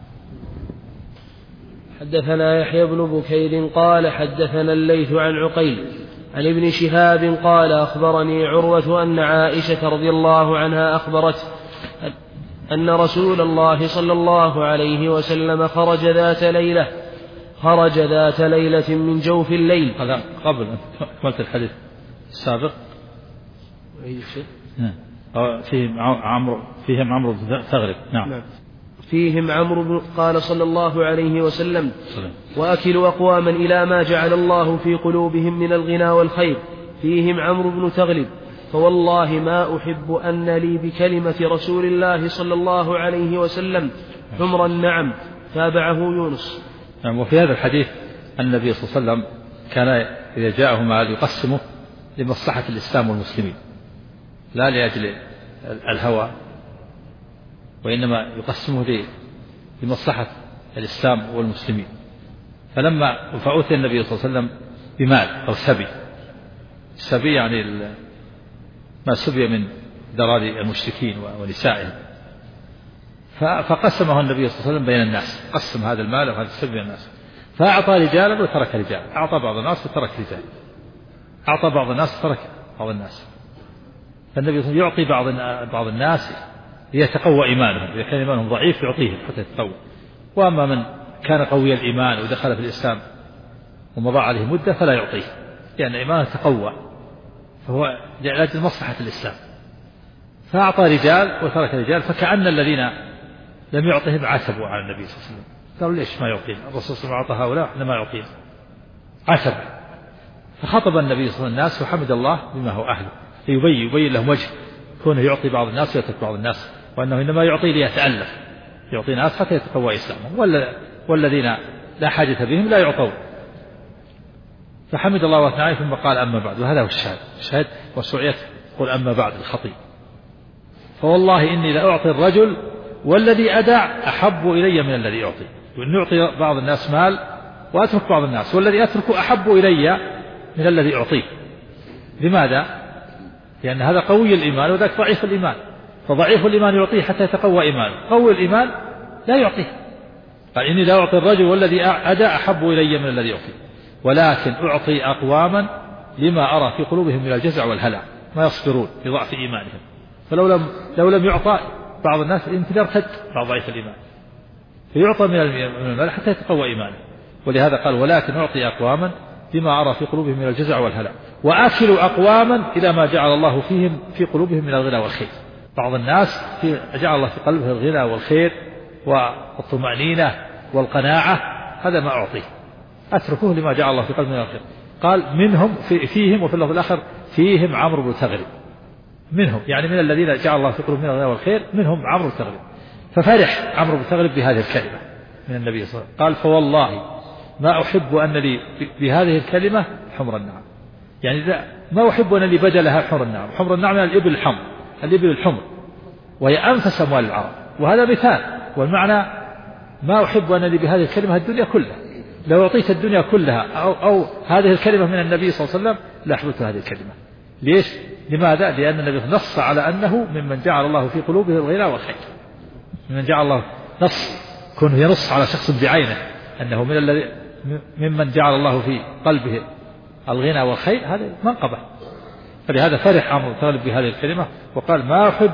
Speaker 1: حدثنا يحيى بن بكير قال حدثنا الليث عن عقيل عن ابن شهاب قال أخبرني عروة أن عائشة رضي الله عنها أخبرت أن رسول الله صلى الله عليه وسلم خرج ذات ليلة من جوف الليل.
Speaker 2: هذا قبل أن قلت الحديث السابق. فيهم عمرو بن تغلب. نعم.
Speaker 1: فيهم عمرو قال صلى الله عليه وسلم وأكل أقواما إلى ما جعل الله في قلوبهم من الغنى والخير، فيهم عمرو بن تغلب، فوالله ما أحب أن لي بكلمة رسول الله صلى الله عليه وسلم حمر النعم. تابعه يونس.
Speaker 2: وفي هذا الحديث النبي صلى الله عليه وسلم كان إذا جاءه مال يقسمه لمصلحة الإسلام والمسلمين لا لأجل الهوى، وإنما يقسمه لمصلحة الإسلام والمسلمين. فأوتي النبي صلى الله عليه وسلم بمال أو سبي. السبي يعني ما سبي من ذراري المشركين ونسائهم، فقسمه النبي صلى الله عليه وسلم بين الناس، قسم هذا المال وهذا السبي بين الناس، فأعطى رجالا وترك رجالا، أعطى بعض الناس وترك رجال، أعطى بعض الناس وترك بعض الناس. فالنبي صلى الله عليه وسلم يعطي بعض الناس ليتقوى إيمانهم، إذا كان إيمانهم ضعيف يعطيهم حتى يتقوى. وأما من كان قوي الإيمان ودخل في الإسلام ومضى عليه مدة فلا يعطيه، لأن إيمانه تقوى، فهو لأجل مصلحة الإسلام. فأعطى رجال وترك رجال، فكأن الذين لم يعطهم عتبوا على النبي صلى الله عليه وسلم، قالوا ليش ما يعطينا الرسول صلى الله عليه وسلم، أعطى هؤلاء إحنا ما يعطينا، عتب. فخطب النبي صلى الله عليه وسلم الناس وحمد الله بما هو أهله، يبين لهم وجه كونه يعطي بعض الناس ويترك بعض الناس، وأنه إنما يعطي ليتألف، يعطي ناس حتى يتقوى إسلامهم، والذين لا حاجة بهم لا يعطون. فحمد الله وأثنى عليه ثم قال أما بعد، وهذا هو الشاهد وسعيت قل أما بعد الخطيب. فوالله إني لأعطي الرجل والذي أدع أحب إلي من الذي يعطي، وإن يعطي بعض الناس مال وأترك بعض الناس، والذي أترك أحب إلي من الذي أعطيه. لماذا؟ لأن هذا قوي الإيمان وذاك ضعيف الإيمان، فضعيف الإيمان يعطيه حتى يتقوى إيمانه، قوي الإيمان لا يعطيه. قال إني لا أعطي الرجل والذي أدع أحب إلي من الذي يعطي، ولكن أعطي أقواما لما أرى في قلوبهم من الجزع والهلع، ما يصبرون لضعف إيمانهم. فلو لم يعطى بعض الناس يمكن يرتد بعض ضعيف الإيمان، فيعطى من المال حتى يتقوى إيمانه. ولهذا قال ولكن أعطي أقواما بما أرى في قلوبهم من الجزع والهلع وآكلوا أقواما إلى ما جعل الله فيهم في قلوبهم من الغنى والخير. بعض الناس جعل الله في قلبه الغنى والخير والطمأنينة والقناعة، هذا ما أعطيه، أتركوه لما جعل الله في قلبه من الخير. قال منهم فيهم، وفي اللفظ الآخر فيهم عمرو بن تغلب، منهم يعني من الذين جعل الله في قلوبهم من الغنى والخير منهم عمرو بن تغلب. ففرح عمرو بن تغلب بهذه الكلمة من النبي صلى الله عليه وسلم، قال فوالله ما أحب أن لي بهذه الكلمة حمر النعم، يعني ما أحب أن لي بدلها حمر النعم. حمر النعم من الإبل الحمر، الإبل الحمر، وهي أنفس أموال العرب. وهذا مثال، والمعنى ما أحب أن لي بهذه الكلمة الدنيا كلها، لو أعطيت الدنيا كلها أو هذه الكلمة من النبي صلى الله عليه وسلم لأحببت هذه الكلمة. ليش؟ لماذا؟ لأن النبي نص على أنه ممن جعل الله في قلوبه الغنى والخير، ممن جعل الله نص، كونه ينص على شخص بعينه أنه من الذي ممن جعل الله في قلبه الغنى والخير، هذا منقبة. فلهذا فرح عمرو بن تغلب بهذه الكلمة وقال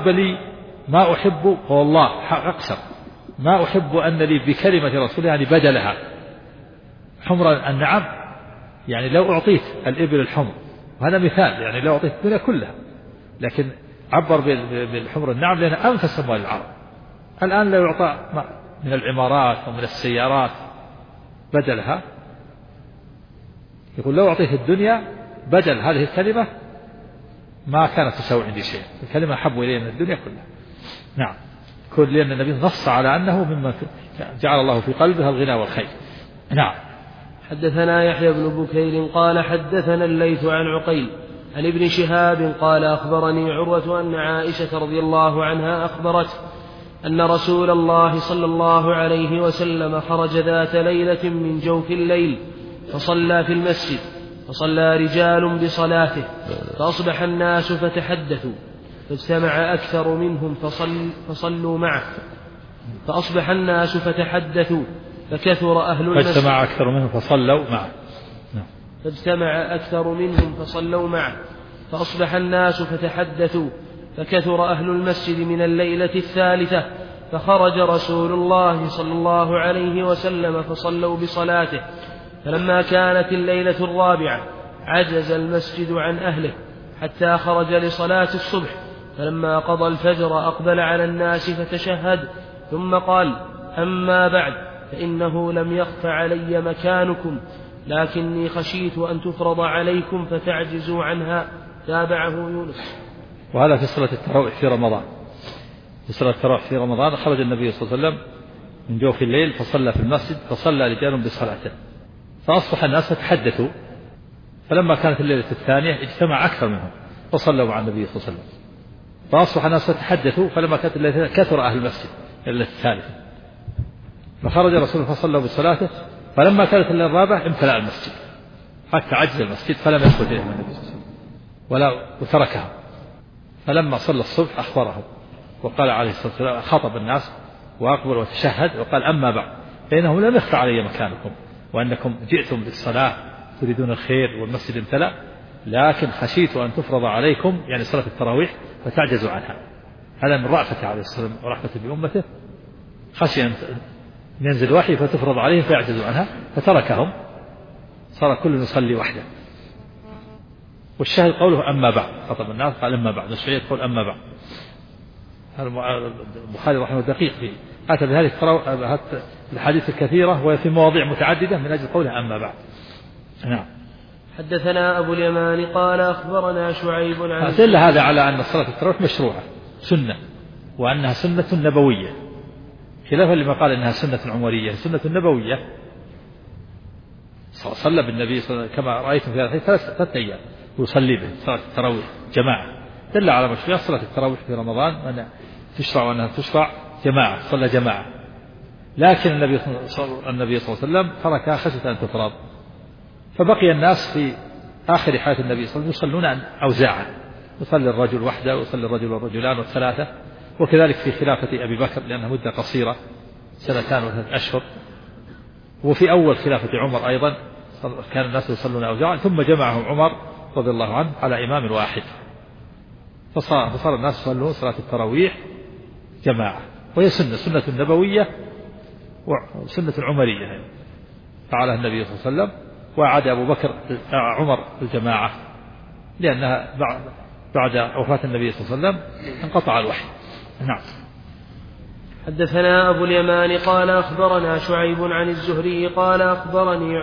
Speaker 2: ما أحب والله أقسم ما أحب أن لي بكلمة رسول يعني بدلها حمر النعم، يعني لو أعطيت الإبل الحمر، وهذا مثال، يعني لو أعطيت الدنيا كلها، لكن عبر بالحمر النعم لأن أنفس أموال العرب. الآن لو يعطى من العمارات ومن السيارات بدلها، يقول لو أعطيت الدنيا بدل هذه الكلمة ما كانت تساوي عندي شيء، الكلمة أحب إلي من الدنيا كلها. نعم، كل لأن النبي نص على أنه ممن جعل الله في قلبها الغنى والخير. نعم.
Speaker 1: حدثنا يحيى بن بكير قال حدثنا الليث عن عقيل عن ابن شهاب قال أخبرني عروة أن عائشة رضي الله عنها أخبرته أن رسول الله صلى الله عليه وسلم خرج ذات ليلة من جوف الليل فصلى في المسجد، فصلى رجال بصلاته، فأصبح الناس فتحدثوا، فاجتمع أكثر منهم فصلوا معه، فأصبح الناس فتحدثوا فكثر أهل المسجد،
Speaker 2: فاجتمع أكثر منهم فصلوا معه، فأصبح الناس فتحدثوا فكثر أهل المسجد من الليلة الثالثة، فخرج رسول الله صلى الله عليه وسلم فصلوا بصلاته، فلما كانت الليلة الرابعة عجز المسجد عن أهله حتى خرج لصلاة الصبح، فلما قضى الفجر أقبل على الناس فتشهد، ثم قال أما بعد فإنه لم يخف علي مكانكم، لكني خشيت أن تفرض عليكم فتعجزوا عنها. تابعه يونس. وهذا في صلاة التراويح في رمضان. في صلاة التراويح في رمضان خرج النبي صلى الله عليه وسلم من جوف الليل فصلى في المسجد، فصلى رجال بصلاته، فأصبح الناس تحدثوا، فلما كانت الليلة الثانية اجتمع أكثر منهم فصلوا مع النبي صلى الله عليه وسلم، فأصبح الناس تحدثوا، فلما كانت الليلة كثر أهل المسجد الليلة الثالثة، فخرج رسول الله فصلى بصلاته، فلما كانت الليلة الرابعة امتلأ المسجد حتى عجز المسجد فلم يدخل فيه النبي صلى الله عليه وسلم وتركها. فلما صلى الصبح أخبرهم وقال عليه الصلاة والسلام، خطب الناس وأقبل وتشهد وقال أما بعد فإنه لم يخفى علي مكانكم، وأنكم جئتم للصلاة تريدون الخير والمسجد امتلأ، لكن خشيت أن تفرض عليكم يعني صلاة التراويح فتعجزوا عنها. هذا من رأفته عليه الصلاة والسلام ورحمته بأمته، خشي أن ينزل وحي فتفرض عليهم فيعجزوا عنها فتركهم، صار كل يصلي وحده. والشاهد قوله أما بعد، خطب الناس قال أما بعد، الشيعي يقول أما بعد. البخاري رحمه الله دقيق فيه، أتى بهذه الحديث الكثيرة وفي مواضيع متعددة من أجل قوله أما بعد. نعم.
Speaker 1: حدثنا أبو اليمان قال أخبرنا شعيب عن
Speaker 2: دل هذا على أن صلاة التراويح مشروعة سنة، وأنها سنة نبوية، خلافا لما قال إنها سنة عمرية. سنة نبوية صلى بالنبي صلى الله عليه وسلم كما رأيتم في هذا الحديث 3 أيام يصلي به صلاة التراويح جماعة، دل على مشروعية صلاة التراويح في رمضان وأنها تشرع وأنها تشرع جماعة، صلى جماعة. لكن النبي صلى الله عليه وسلم تركها خشية أن تفرض، فبقي الناس في آخر حياة النبي صلى الله عليه وسلم يصلون أوزاعا، يصلي الرجل وحده ويصلي الرجل والرجلان والثلاثة، وكذلك في خلافة أبي بكر لأنها مدة قصيرة 2 و3 أشهر، وفي أول خلافة عمر أيضا كان الناس يصلون أوزاعا، ثم جمعهم عمر رضي الله عنه على إمام واحد، فصار الناس يصلون صلاة التراويح جماعة، وهي سنة نبوية سنة عمرية فعلها النبي صلى الله عليه وسلم، وعاد أبو بكر عمر الجماعة لأنها بعد وفاة النبي صلى الله عليه وسلم انقطع الوحي. نعم.
Speaker 1: حدثنا أبو اليمان قال أخبرنا شعيب عن الزهري قال أخبرني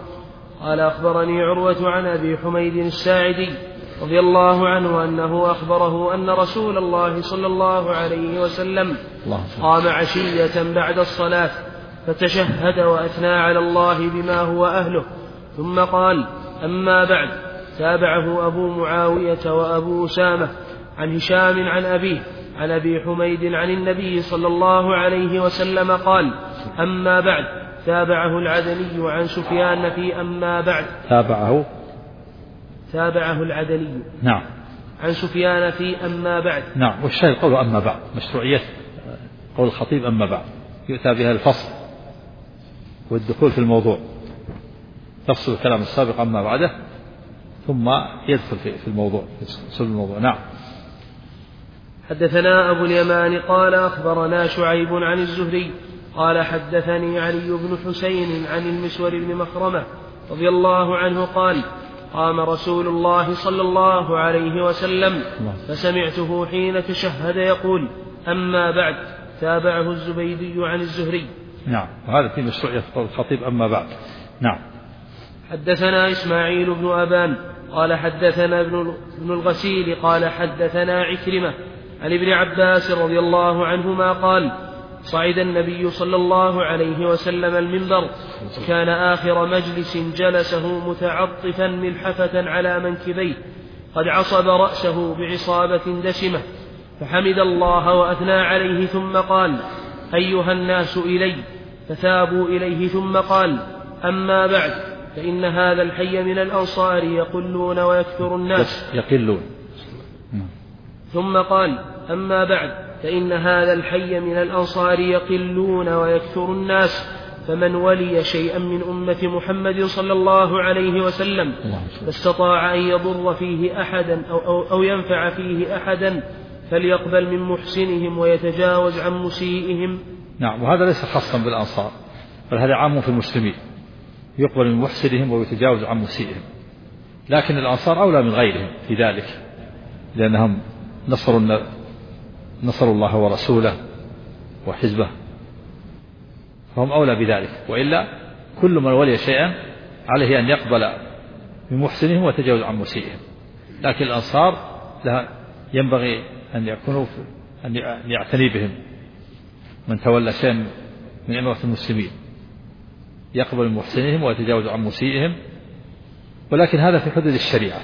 Speaker 1: عروة عن أبي حميد الساعدي رضي الله عنه أنه أخبره أن رسول الله صلى الله عليه وسلم قام عشية بعد الصلاة فتشهد وأثنى على الله بما هو أهله، ثم قال: أما بعد. تابعه أبو معاوية وأبو أسامة عن هشام عن أبيه عن أبي حميد عن النبي صلى الله عليه وسلم قال: أما بعد. تابعه العدني عن سفيان في أما بعد. تابعه العدني
Speaker 2: نعم
Speaker 1: عن سفيان في أما بعد.
Speaker 2: نعم. والشاهد قوله أما بعد، مشروعية قول الخطيب أما بعد، يؤتى بها الفصل والدخول في الموضوع، تفصل الكلام السابق أما بعده ثم يدخل في الموضوع، في الموضوع. نعم.
Speaker 1: حدثنا أبو اليمان قال أخبرنا شعيب عن الزهري قال حدثني علي بن حسين عن المسور بن مخرمة رضي الله عنه قال: قام رسول الله صلى الله عليه وسلم فسمعته حين تشهد يقول: أما بعد. تابعه الزبيدي عن الزهري.
Speaker 2: نعم. وهذا في مشروعية الخطيب أما بعد. نعم.
Speaker 1: حدثنا إسماعيل بن أبان قال حدثنا ابن الغسيل قال حدثنا عكرمة عن ابن عباس رضي الله عنهما قال: صعد النبي صلى الله عليه وسلم المنبر، كان آخر مجلس جلسه متعطفا ملحفة على منكبيه قد عصب رأسه بعصابة دسمة، فحمد الله وأثنى عليه ثم قال: أيها الناس إلي، فثابوا إليه ثم قال: أما بعد، فإن هذا الحي من الأنصار يقلون ويكثر الناس.
Speaker 2: يقلون.
Speaker 1: ثم قال: أما بعد، فإن هذا الحي من الأنصار يقلون ويكثر الناس، فمن ولي شيئا من أمة محمد صلى الله عليه وسلم فاستطاع أن يضر فيه أحدا أو ينفع فيه أحدا فليقبل من محسنهم ويتجاوز عن مسيئهم.
Speaker 2: نعم. وهذا ليس خاصا بالأنصار، بل هذا عام في المسلمين، يقبل من محسنهم ويتجاوز عن مسيئهم، لكن الأنصار أولى من غيرهم في ذلك، لأنهم نصروا الله ورسوله وحزبه، فهم أولى بذلك. وإلا كل من ولي شيئا عليه أن يقبل من محسنهم ويتجاوز عن مسيئهم، لكن الأنصار ينبغي أن يكونوا أن يعتني بهم من تولى شيئا من أمة المسلمين، يقبل من محسنهم ويتجاوز عن مسيئهم، ولكن هذا في حدود الشريعة،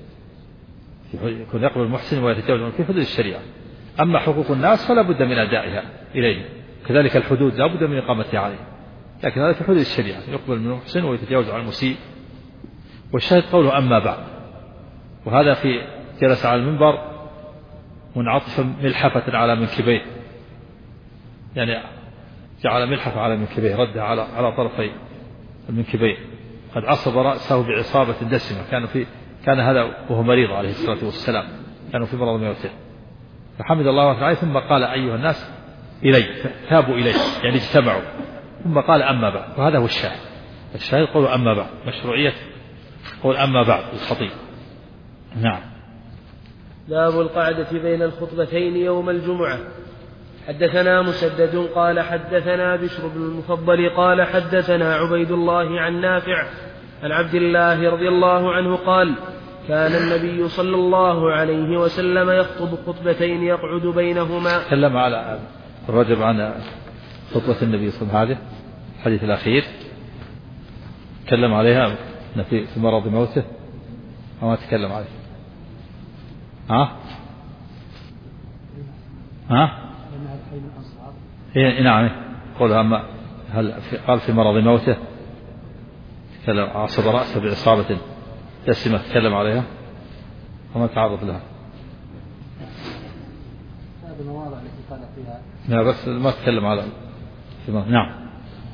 Speaker 2: يكون يقبل المحسن ويتجاوز في حدود الشريعة. أما حقوق الناس فلا بد من أدائها إليه، كذلك الحدود لا بد من إقامتها عليه، لكن هذا في حدود الشريعة، يقبل من المحسن ويتجاوز عن المسيء. والشاهد قوله أما بعد، وهذا في جلس على المنبر منعطفا ملحفة على منكبيه، يعني جعل ملحفة على منكبيه، ردها على طرفي المنكبين، قد عصب رأسه بعصابة دسمة، كان هذا وهو مريض عليه الصلاة والسلام، كانوا في مرض موته، فحمد الله وتعالى ثم قال: أيها الناس إلي، ثابوا إليه يعني اجتمعوا، ثم قال: أما بعد. وهذا هو الشاهد قول أما بعد، مشروعية قول أما بعد الخطيب. نعم.
Speaker 1: باب القعدة بين الخطبتين يوم الجمعة. حدثنا مسدد قال حدثنا بشر بن المفضل قال حدثنا عبيد الله عن نافع عن عبد الله رضي الله عنه قال: كان النبي صلى الله عليه وسلم يخطب خطبتين يقعد بينهما.
Speaker 2: تكلم على الرجل عن خطبة النبي صلى الله عليه وسلم، الحديث الأخير تكلم عليها في مرض موته، وما تكلم عليه. نعم. قولها أما هل قال في مرض موته تكلم، عصب رأسه بعصابة دسمة تكلم عليها وما تعرض لها.
Speaker 4: هذه المواضع التي قال فيها
Speaker 2: لا بس ما تكلم على نعم.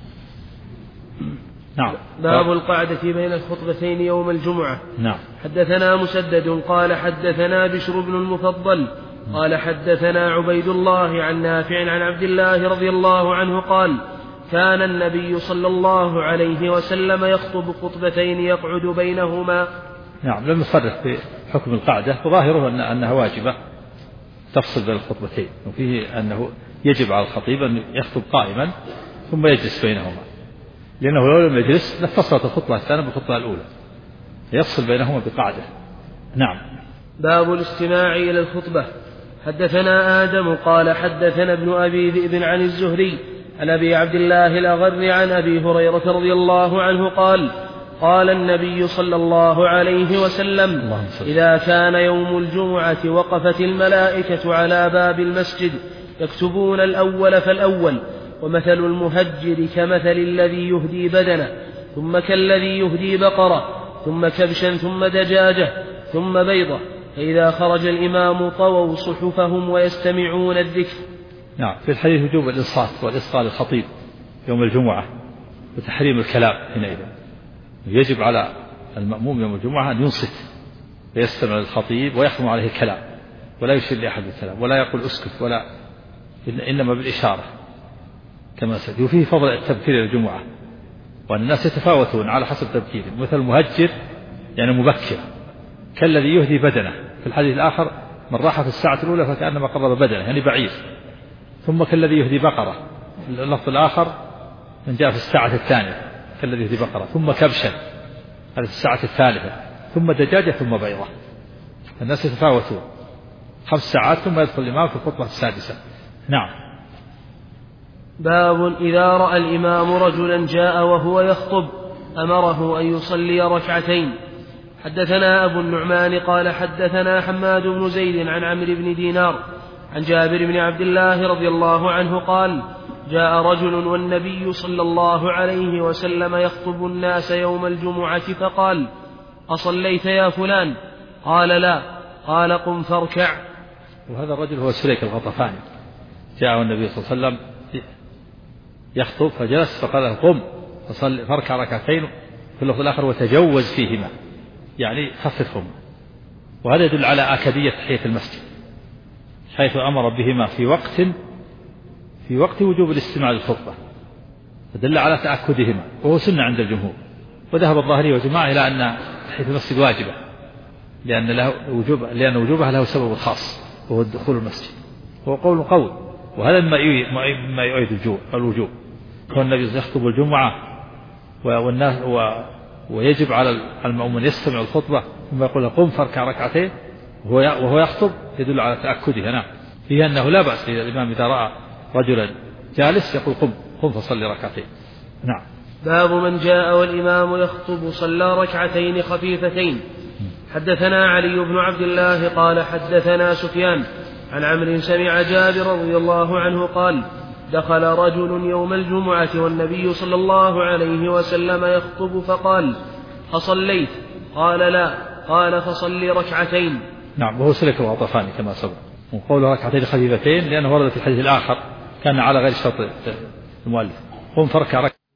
Speaker 1: باب القعدة بين الخطبتين يوم الجمعة.
Speaker 2: نعم.
Speaker 1: حدثنا مسدد قال حدثنا بشر بن المفضل قال حدثنا عبيد الله عن نافع عن عبد الله رضي الله عنه قال: كان النبي صلى الله عليه وسلم يخطب خطبتين يقعد بينهما.
Speaker 2: نعم. لم يصرح في حكم القعدة، وظاهره أنها واجبة تفصل بين الخطبتين، وفيه أنه يجب على الخطيب أن يخطب قائما ثم يجلس بينهما، لأنه لو لم يجلس لاتصلت الخطبة الثانية بالخطبة الأولى، يفصل بينهما بقعدة. نعم.
Speaker 1: باب الاستماع إلى الخطبة. حدثنا آدم قال حدثنا ابن أبي ذئب عن الزهري عن أبي عبد الله الأغر عن أبي هريرة رضي الله عنه قال قال النبي صلى الله عليه وسلم إذا كان يوم الجمعة وقفت الملائكة على باب المسجد يكتبون الأول فالأول، ومثل المهجر كمثل الذي يهدي بدنه ثم كالذي يهدي بقرة ثم كبشا ثم دجاجة ثم بيضة، فإذا خرج الإمام طووا صحفهم ويستمعون الذكر.
Speaker 2: نعم. في الحديث وجوب الإنصات والإصغاء للخطيب يوم الجمعة وتحريم الكلام حينئذ. يجب على المأموم يوم الجمعة أن ينصت ويستمع للخطيب ويحرم عليه الكلام، ولا يشير لأحد بالكلام ولا يقول اسكت، ولا إنما بالإشارة كما سيأتي. وفيه فضل التبكير إلى الجمعة، وأن الناس يتفاوتون على حسب تبكيرهم، مثل المهجر يعني مبكر كالذي يهدي بدنه. في الحديث الآخر من راح في الساعة الأولى فكأنما قرب بدنه يعني بعير، ثم كالذي يهدي بقرة. اللفظ الآخر من جاء في الساعة الثانية كالذي يهدي بقرة، ثم كبشا هذا في الساعة الثالثة، ثم دجاجة ثم بيضة. الناس يتفاوتون 5 ساعات ثم يدخل الإمام في الخطبة السادسة. نعم.
Speaker 1: باب إذا رأى الإمام رجلا جاء وهو يخطب أمره أن يصلي ركعتين. حدثنا أبو النعمان قال حدثنا حماد بن زيد عن عمرو بن دينار عن جابر بن عبد الله رضي الله عنه قال جاء رجل والنبي صلى الله عليه وسلم يخطب الناس يوم الجمعة فقال أصليت يا فلان؟ قال لا. قال قم فاركع.
Speaker 2: وهذا الرجل هو سليك الغطفاني، جاء النبي صلى الله عليه وسلم يخطب فجلس فقال له قم فاركع ركعتين، في اللفظ الآخر وتجوز فيهما يعني خففهما. وهذا يدل على آكدية تحية المسجد، حيث أمر بهما في وقت وجوب الاستماع للخطبة، فدل على تأكدهما، وهو سنة عند الجمهور. وذهب الظاهري وجماعة إلى أن تحية المسجد واجبة، لأن وجوبها له سبب خاص وهو الدخول المسجد، وهو قول وهذا مما يؤيد الوجوب. كون النبي يخطب الجمعة والناس ويجب على المأموم يستمع الخطبة ثم يقول قم فاركع ركعتين وهو يخطب يدل على تأكدها. نعم. فيه أنه لا بأس الإمام إذا رأى رجلا جالس يقول قم فصلي ركعتين. نعم.
Speaker 1: باب من جاء والإمام يخطب صلى ركعتين خفيفتين. حدثنا علي بن عبد الله قال حدثنا سفيان عن عمرو سمع جابر رضي الله عنه قال دخل رجل يوم الجمعة والنبي صلى الله عليه وسلم يخطب فقال أصليت؟ قال لا. قال فصلي ركعتين.
Speaker 2: نعم. وهو سلك الغطفاني كما سبق، وقوله ركعتين خفيفتين لأنه ورد في الحديث الآخر كان على غير شرط المؤلف قم فاركع